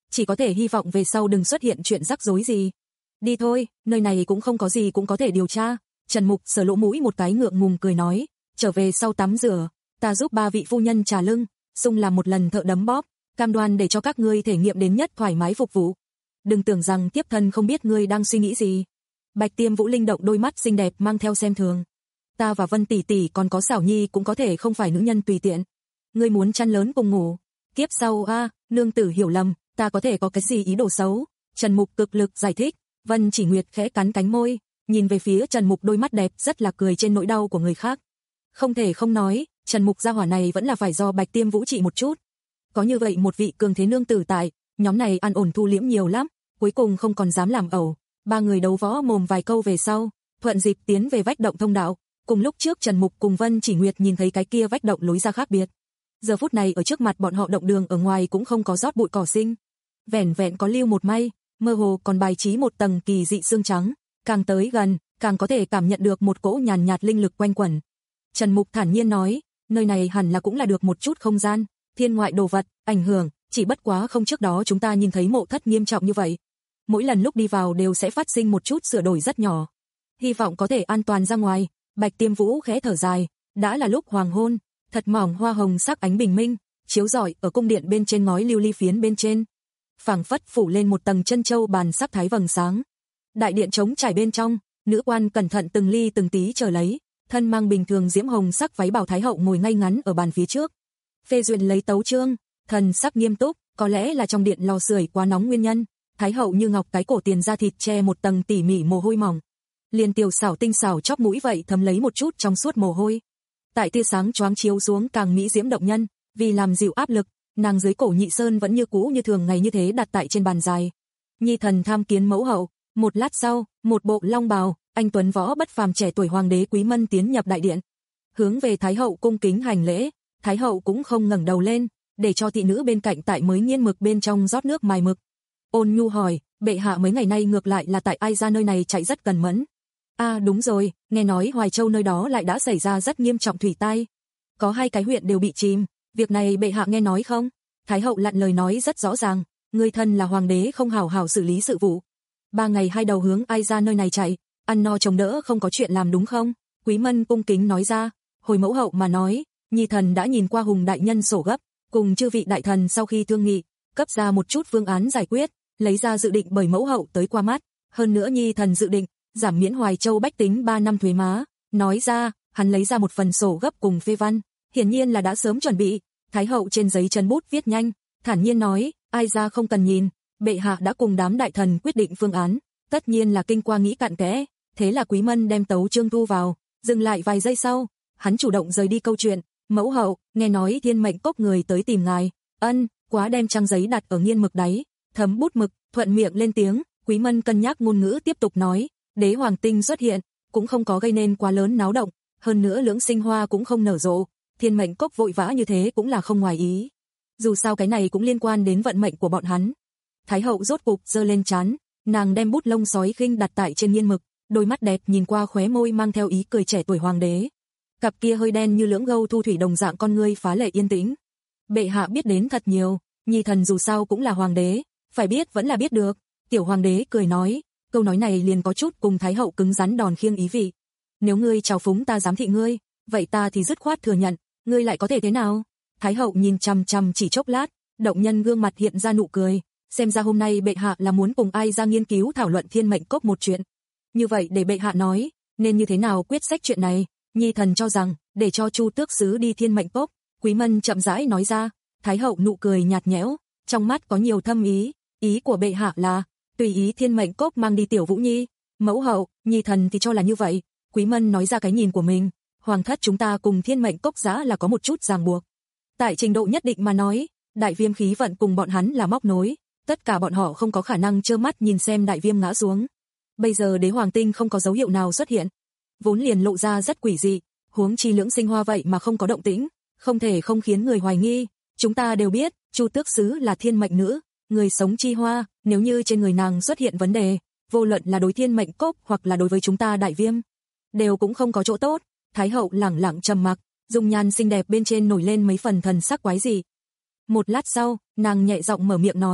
chỉ có thể hy vọng về sau đừng xuất hiện chuyện rắc rối gì. Đi thôi, nơi này cũng không có gì cũng có thể điều tra. Trần Mục sờ lỗ mũi một cái ngượng ngùng cười nói, trở về sau tắm rửa, ta giúp ba vị phu nhân trà lưng, xung làm một lần thợ đấm bóp, cam đoan để cho các ngươi thể nghiệm đến nhất thoải mái phục vụ. Đừng tưởng rằng tiếp thân không biết ngươi đang suy nghĩ gì. Bạch Tiêm Vũ linh động đôi mắt xinh đẹp mang theo xem thường. Ta và Vân tỷ tỷ còn có Xảo Nhi cũng có thể không phải nữ nhân tùy tiện. Ngươi muốn chăn lớn cùng ngủ. Kiếp sau a, à, nương tử hiểu lầm, ta có thể có cái gì ý đồ xấu. Trần Mục cực lực giải thích. Vân Chỉ Nguyệt khẽ cắn cánh môi, nhìn về phía Trần Mục đôi mắt đẹp rất là cười trên nỗi đau của người khác. Không thể không nói, Trần Mục gia hỏa này vẫn là phải do Bạch Tiêm Vũ trị một chút. Có như vậy một vị cường thế nương tử tại, nhóm này ăn ổn thu liễm nhiều lắm, cuối cùng không còn dám làm ẩu. Ba người đấu võ mồm vài câu về sau, thuận dịp tiến về vách động thông đạo. Cùng lúc trước Trần Mục cùng Vân Chỉ Nguyệt nhìn thấy cái kia vách động lối ra khác biệt. Giờ phút này ở trước mặt bọn họ động đường ở ngoài cũng không có rót bụi cỏ sinh, vẻn vẹn có lưu một may, mơ hồ còn bài trí một tầng kỳ dị xương trắng, càng tới gần, càng có thể cảm nhận được một cỗ nhàn nhạt linh lực quanh quẩn. Trần Mục thản nhiên nói, nơi này hẳn là cũng là được một chút không gian, thiên ngoại đồ vật, ảnh hưởng, chỉ bất quá không trước đó chúng ta nhìn thấy mộ thất nghiêm trọng như vậy. Mỗi lần lúc đi vào đều sẽ phát sinh một chút sửa đổi rất nhỏ. Hy vọng có thể an toàn ra ngoài. Bạch Tiêm Vũ khẽ thở dài, đã là lúc hoàng hôn, thật mỏng hoa hồng sắc ánh bình minh, chiếu rọi ở cung điện bên trên ngói lưu ly phiến bên trên. Phảng phất phủ lên một tầng chân châu bàn sắc thái vầng sáng. Đại điện trống trải bên trong, nữ quan cẩn thận từng ly từng tí chờ lấy, thân mang bình thường diễm hồng sắc váy bảo thái hậu ngồi ngay ngắn ở bàn phía trước. Phê duyệt lấy tấu chương, thần sắc nghiêm túc, có lẽ là trong điện lò sưởi quá nóng nguyên nhân, thái hậu như ngọc cái cổ tiền da thịt che một tầng tỉ mỉ mồ hôi mỏng. Liền tiểu xảo tinh xảo chóp mũi vậy thấm lấy một chút trong suốt mồ hôi. Tại tia sáng choáng chiếu xuống càng mỹ diễm động nhân, vì làm dịu áp lực, nàng dưới cổ nhị sơn vẫn như cũ như thường ngày như thế đặt tại trên bàn dài. Nhi thần tham kiến mẫu hậu. Một lát sau, một bộ long bào, anh tuấn võ bất phàm trẻ tuổi hoàng đế Quý Mân tiến nhập đại điện, hướng về thái hậu cung kính hành lễ. Thái hậu cũng không ngẩng đầu lên, để cho thị nữ bên cạnh tại mới nghiên mực bên trong rót nước mài mực. Ôn nhu hỏi, bệ hạ mấy ngày nay ngược lại là tại ai ra nơi này chạy rất cần mẫn. À đúng rồi, nghe nói Hoài Châu nơi đó lại đã xảy ra rất nghiêm trọng thủy tai. Có hai cái huyện đều bị chìm, việc này bệ hạ nghe nói không? Thái hậu lặn lời nói rất rõ ràng, người thân là hoàng đế không hảo hảo xử lý sự vụ. Ba ngày hai đầu hướng ai ra nơi này chạy, ăn no chống đỡ không có chuyện làm đúng không? Quý Mân cung kính nói ra, hồi mẫu hậu mà nói, nhi thần đã nhìn qua Hùng đại nhân sổ gấp, cùng chư vị đại thần sau khi thương nghị, cấp ra một chút phương án giải quyết, lấy ra dự định bởi mẫu hậu tới qua mắt, hơn nữa nhi thần dự định giảm miễn Hoài Châu bách tính ba năm thuế má. Nói ra, hắn lấy ra một phần sổ gấp cùng phê văn, hiển nhiên là đã sớm chuẩn bị. Thái hậu trên giấy chân bút viết nhanh, thản nhiên nói, ai ra không cần nhìn, bệ hạ đã cùng đám đại thần quyết định phương án, tất nhiên là kinh qua nghĩ cặn kẽ. Thế là Quý Mân đem tấu chương thu vào, dừng lại vài giây sau, hắn chủ động rời đi câu chuyện. Mẫu hậu, nghe nói Thiên Mệnh Cốc người tới tìm ngài. Ân, quá đem trang giấy đặt ở nghiên mực đáy, thấm bút mực, thuận miệng lên tiếng. Quý Mân cân nhắc ngôn ngữ tiếp tục nói, đế hoàng tinh xuất hiện, cũng không có gây nên quá lớn náo động, hơn nữa lưỡng sinh hoa cũng không nở rộ, Thiên Mệnh Cốc vội vã như thế cũng là không ngoài ý. Dù sao cái này cũng liên quan đến vận mệnh của bọn hắn. Thái hậu rốt cục giơ lên trán, nàng đem bút lông sói khinh đặt tại trên nghiên mực, đôi mắt đẹp nhìn qua khóe môi mang theo ý cười trẻ tuổi hoàng đế. Cặp kia hơi đen như lưỡng gâu thu thủy đồng dạng con ngươi phá lệ yên tĩnh. Bệ hạ biết đến thật nhiều, nhi thần dù sao cũng là hoàng đế, phải biết vẫn là biết được. Tiểu hoàng đế cười nói, câu nói này liền có chút cùng thái hậu cứng rắn đòn khiêng ý vị. Nếu ngươi trào phúng ta giám thị ngươi, vậy ta thì dứt khoát thừa nhận, ngươi lại có thể thế nào? Thái hậu nhìn chằm chằm chỉ chốc lát, động nhân gương mặt hiện ra nụ cười, xem ra hôm nay bệ hạ là muốn cùng ai ra nghiên cứu thảo luận Thiên Mệnh Cốc một chuyện. Như vậy để bệ hạ nói, nên như thế nào quyết sách chuyện này? Nhi thần cho rằng, để cho Chu Tước sứ đi Thiên Mệnh Cốc. Quý Mân chậm rãi nói ra. Thái hậu nụ cười nhạt nhẽo, trong mắt có nhiều thâm ý, ý của bệ hạ là tùy ý Thiên Mệnh Cốc mang đi Tiểu Vũ Nhi. Mẫu hậu, nhi thần thì cho là như vậy. Quý Mân nói ra cái nhìn của mình, hoàng thất chúng ta cùng Thiên Mệnh Cốc giá là có một chút ràng buộc. Tại trình độ nhất định mà nói, Đại Viêm khí vận cùng bọn hắn là móc nối, tất cả bọn họ không có khả năng trơ mắt nhìn xem Đại Viêm ngã xuống. Bây giờ đế hoàng tinh không có dấu hiệu nào xuất hiện, vốn liền lộ ra rất quỷ dị, huống chi lưỡng sinh hoa vậy mà không có động tĩnh, không thể không khiến người hoài nghi. Chúng ta đều biết, Chu Tước sứ là thiên mệnh nữ, người sống chi hoa, nếu như trên người nàng xuất hiện vấn đề, vô luận là đối Thiên Mệnh Cốc hoặc là đối với chúng ta Đại Viêm, đều cũng không có chỗ tốt. Thái hậu lẳng lặng trầm mặc, dung nhan xinh đẹp bên trên nổi lên mấy phần thần sắc quái dị. Một lát sau, nàng nhẹ giọng mở miệng nói,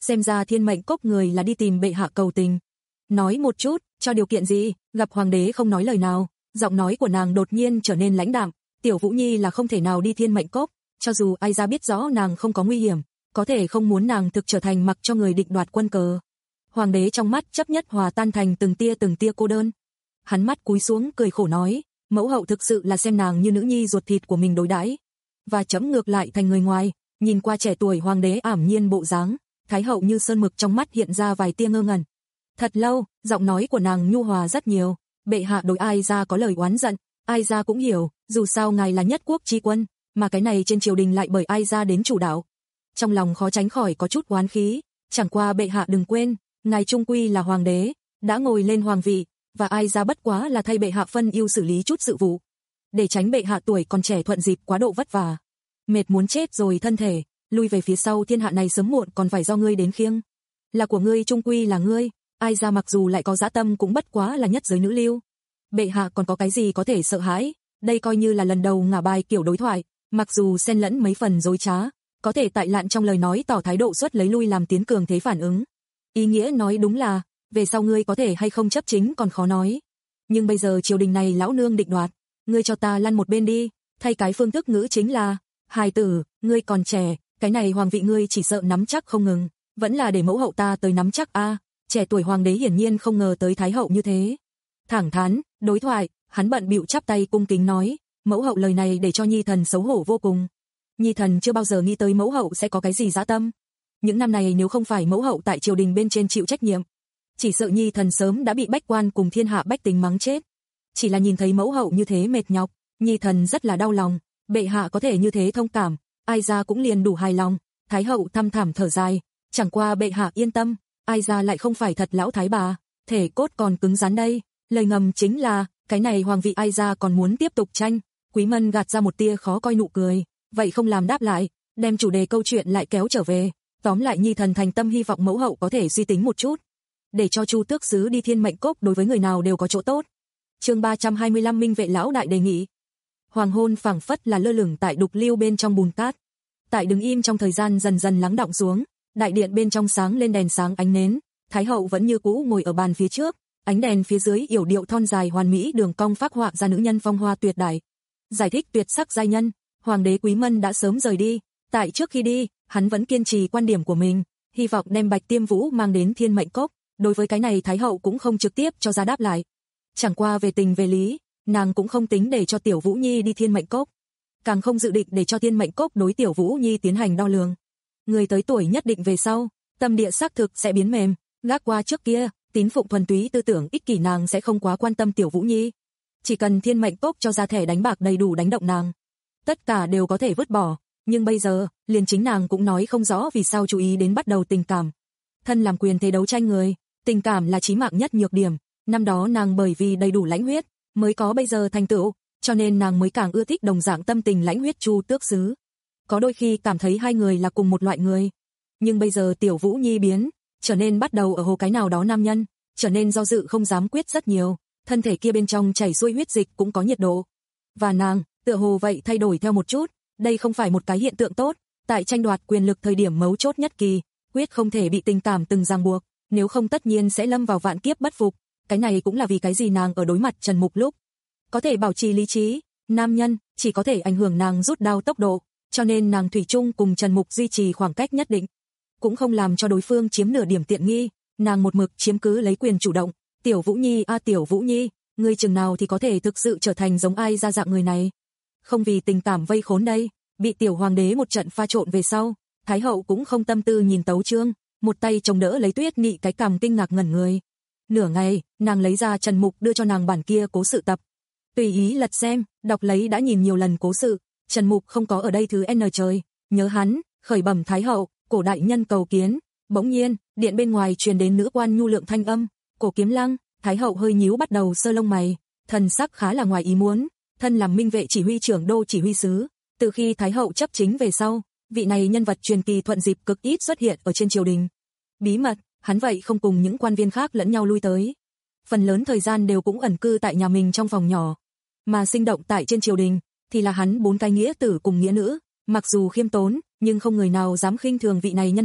xem ra Thiên Mệnh Cốc người là đi tìm bệ hạ cầu tình. Nói một chút, cho điều kiện gì? Gặp hoàng đế không nói lời nào, giọng nói của nàng đột nhiên trở nên lãnh đạm. Tiểu Vũ Nhi là không thể nào đi Thiên Mệnh Cốc, cho dù ai ra biết rõ nàng không có nguy hiểm, có thể không muốn nàng thực trở thành mặc cho người định đoạt quân cờ. Hoàng đế trong mắt chấp nhất hòa tan thành từng tia từng tia cô đơn. Hắn mắt cúi xuống cười khổ nói, mẫu hậu thực sự là xem nàng như nữ nhi ruột thịt của mình đối đãi, và chấm ngược lại thành người ngoài. Nhìn qua trẻ tuổi hoàng đế ảm nhiên bộ dáng, thái hậu như sơn mực trong mắt hiện ra vài tia ngơ ngẩn. Thật lâu, giọng nói của nàng nhu hòa rất nhiều, bệ hạ đối ai ra có lời oán giận, ai ra cũng hiểu, dù sao ngài là nhất quốc chi quân, mà cái này trên triều đình lại bởi ai ra đến chủ đạo. Trong lòng khó tránh khỏi có chút oán khí, chẳng qua bệ hạ đừng quên, ngài trung quy là hoàng đế, đã ngồi lên hoàng vị, và ai ra bất quá là thay bệ hạ phân ưu xử lý chút sự vụ, để tránh bệ hạ tuổi còn trẻ thuận dịp quá độ vất vả, mệt muốn chết rồi thân thể, lui về phía sau thiên hạ này sớm muộn còn phải do ngươi đến khiêng. Là của ngươi trung quy là ngươi, ai ra mặc dù lại có dã tâm cũng bất quá là nhất giới nữ lưu. Bệ hạ còn có cái gì có thể sợ hãi, đây coi như là lần đầu ngả bài kiểu đối thoại, mặc dù xen lẫn mấy phần dối trá, có thể tại lạn trong lời nói tỏ thái độ suất lấy lui làm tiến cường thế phản ứng. Ý nghĩa nói đúng là, về sau ngươi có thể hay không chấp chính còn khó nói. Nhưng bây giờ triều đình này lão nương định đoạt, ngươi cho ta lăn một bên đi, thay cái phương thức ngữ chính là, hài tử, ngươi còn trẻ, cái này hoàng vị ngươi chỉ sợ nắm chắc không ngừng, vẫn là để mẫu hậu ta tới nắm chắc a. À, trẻ tuổi hoàng đế hiển nhiên không ngờ tới thái hậu như thế. Thẳng thắn, đối thoại, hắn bận bịu chắp tay cung kính nói, mẫu hậu lời này để cho nhi thần xấu hổ vô cùng. Nhi thần chưa bao giờ nghĩ tới mẫu hậu sẽ có cái gì dã tâm. Những năm này nếu không phải mẫu hậu tại triều đình bên trên chịu trách nhiệm, chỉ sợ nhi thần sớm đã bị bách quan cùng thiên hạ bách tính mắng chết. Chỉ là nhìn thấy mẫu hậu như thế mệt nhọc, nhi thần rất là đau lòng, bệ hạ có thể như thế thông cảm, ai ra cũng liền đủ hài lòng. Thái hậu thăm thảm thở dài, chẳng qua bệ hạ yên tâm, ai ra lại không phải thật lão thái bà, thể cốt còn cứng rắn đây. Lời ngầm chính là, cái này hoàng vị ai ra còn muốn tiếp tục tranh. Quý Mân gạt ra một tia khó coi nụ cười, vậy không làm đáp lại, đem chủ đề câu chuyện lại kéo trở về. Tóm lại nhi thần thành tâm hy vọng mẫu hậu có thể suy tính một chút, để cho Chu Tước Sứ đi Thiên Mệnh Cốc đối với người nào đều có chỗ tốt. Chương ba trăm hai mươi lăm Minh Vệ lão đại đề nghị. Hoàng hôn phảng phất là lơ lửng tại đục lưu bên trong bùn cát. Tại đứng im trong thời gian dần dần lắng đọng xuống, đại điện bên trong sáng lên đèn sáng ánh nến, thái hậu vẫn như cũ ngồi ở bàn phía trước, ánh đèn phía dưới yểu điệu thon dài hoàn mỹ đường cong phác họa ra nữ nhân phong hoa tuyệt đại. Giải thích tuyệt sắc giai nhân, hoàng đế Quý Mân đã sớm rời đi, tại trước khi đi, hắn vẫn kiên trì quan điểm của mình, hy vọng đem Bạch Tiêm Vũ mang đến Thiên Mệnh Cốc, đối với cái này thái hậu cũng không trực tiếp cho ra đáp lại. Chẳng qua về tình về lý, nàng cũng không tính để cho Tiểu Vũ Nhi đi Thiên Mệnh Cốc, càng không dự định để cho Thiên Mệnh Cốc đối Tiểu Vũ Nhi tiến hành đo lường. Người tới tuổi nhất định về sau, tâm địa xác thực sẽ biến mềm, gác qua trước kia, tín phụng thuần túy tư tưởng ích kỷ nàng sẽ không quá quan tâm Tiểu Vũ Nhi. Chỉ cần Thiên Mệnh Cốc cho ra thẻ đánh bạc đầy đủ đánh động nàng, tất cả đều có thể vứt bỏ, nhưng bây giờ, liền chính nàng cũng nói không rõ vì sao chú ý đến bắt đầu tình cảm. Thân làm quyền thế đấu tranh người, tình cảm là chí mạng nhất nhược điểm, năm đó nàng bởi vì đầy đủ lãnh huyết, mới có bây giờ thành tựu, cho nên nàng mới càng ưa thích đồng dạng tâm tình lãnh huyết Chu Tước Sứ. Có đôi khi cảm thấy hai người là cùng một loại người, nhưng bây giờ Tiểu Vũ Nhi biến, trở nên bắt đầu ở hồ cái nào đó nam nhân, trở nên do dự không dám quyết rất nhiều, thân thể kia bên trong chảy xuôi huyết dịch cũng có nhiệt độ. Và nàng, tựa hồ vậy thay đổi theo một chút, đây không phải một cái hiện tượng tốt, tại tranh đoạt quyền lực thời điểm mấu chốt nhất kỳ, quyết không thể bị tình cảm từng ràng buộc, nếu không tất nhiên sẽ lâm vào vạn kiếp bất phục. Cái này cũng là vì cái gì nàng ở đối mặt Trần Mục lúc có thể bảo trì lý trí, nam nhân chỉ có thể ảnh hưởng nàng rút đao tốc độ, cho nên nàng thủy chung cùng Trần Mục duy trì khoảng cách nhất định, cũng không làm cho đối phương chiếm nửa điểm tiện nghi, nàng một mực chiếm cứ lấy quyền chủ động. Tiểu Vũ Nhi a à, Tiểu Vũ Nhi, ngươi chừng nào thì có thể thực sự trở thành giống ai ra dạng người này, không vì tình cảm vây khốn đây. Bị tiểu hoàng đế một trận pha trộn về sau, thái hậu cũng không tâm tư nhìn tấu chương, một tay chống đỡ lấy Tuyết Nị cái cằm kinh ngạc ngẩn người. Nửa ngày, nàng lấy ra Trần Mục đưa cho nàng bản kia cố sự tập, tùy ý lật xem, đọc lấy đã nhìn nhiều lần cố sự. Trần Mục không có ở đây thứ n trời, nhớ hắn, khởi bẩm thái hậu, cổ đại nhân cầu kiến. Bỗng nhiên, điện bên ngoài truyền đến nữ quan nhu lượng thanh âm, Cổ Kiếm Lăng. Thái hậu hơi nhíu bắt đầu sơ lông mày, thần sắc khá là ngoài ý muốn, thân làm Minh Vệ chỉ huy trưởng đô chỉ huy sứ, từ khi thái hậu chấp chính về sau, vị này nhân vật truyền kỳ thuận dịp cực ít xuất hiện ở trên triều đình. Bí mật, hắn vậy không cùng những quan viên khác lẫn nhau lui tới, phần lớn thời gian đều cũng ẩn cư tại nhà mình trong phòng nhỏ, mà sinh động tại trên triều đình thì là hắn bốn cái nghĩa tử cùng nghĩa nữ, mặc dù khiêm tốn, nhưng không người nào dám khinh thường vị này nhân vật,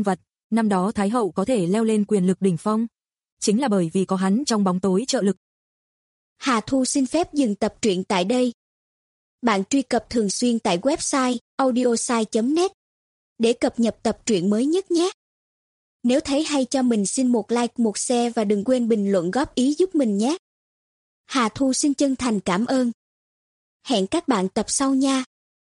Năm đó Thái hậu có thể leo lên quyền lực đỉnh phong, chính là bởi vì có hắn trong bóng tối trợ lực. Hà Thu xin phép dừng tập truyện tại đây. Bạn truy cập thường xuyên tại website audiosai chấm net để cập nhật tập truyện mới nhất nhé. Nếu thấy hay cho mình xin một like, một share và đừng quên bình luận góp ý giúp mình nhé. Hà Thu xin chân thành cảm ơn. Hẹn các bạn tập sau nha.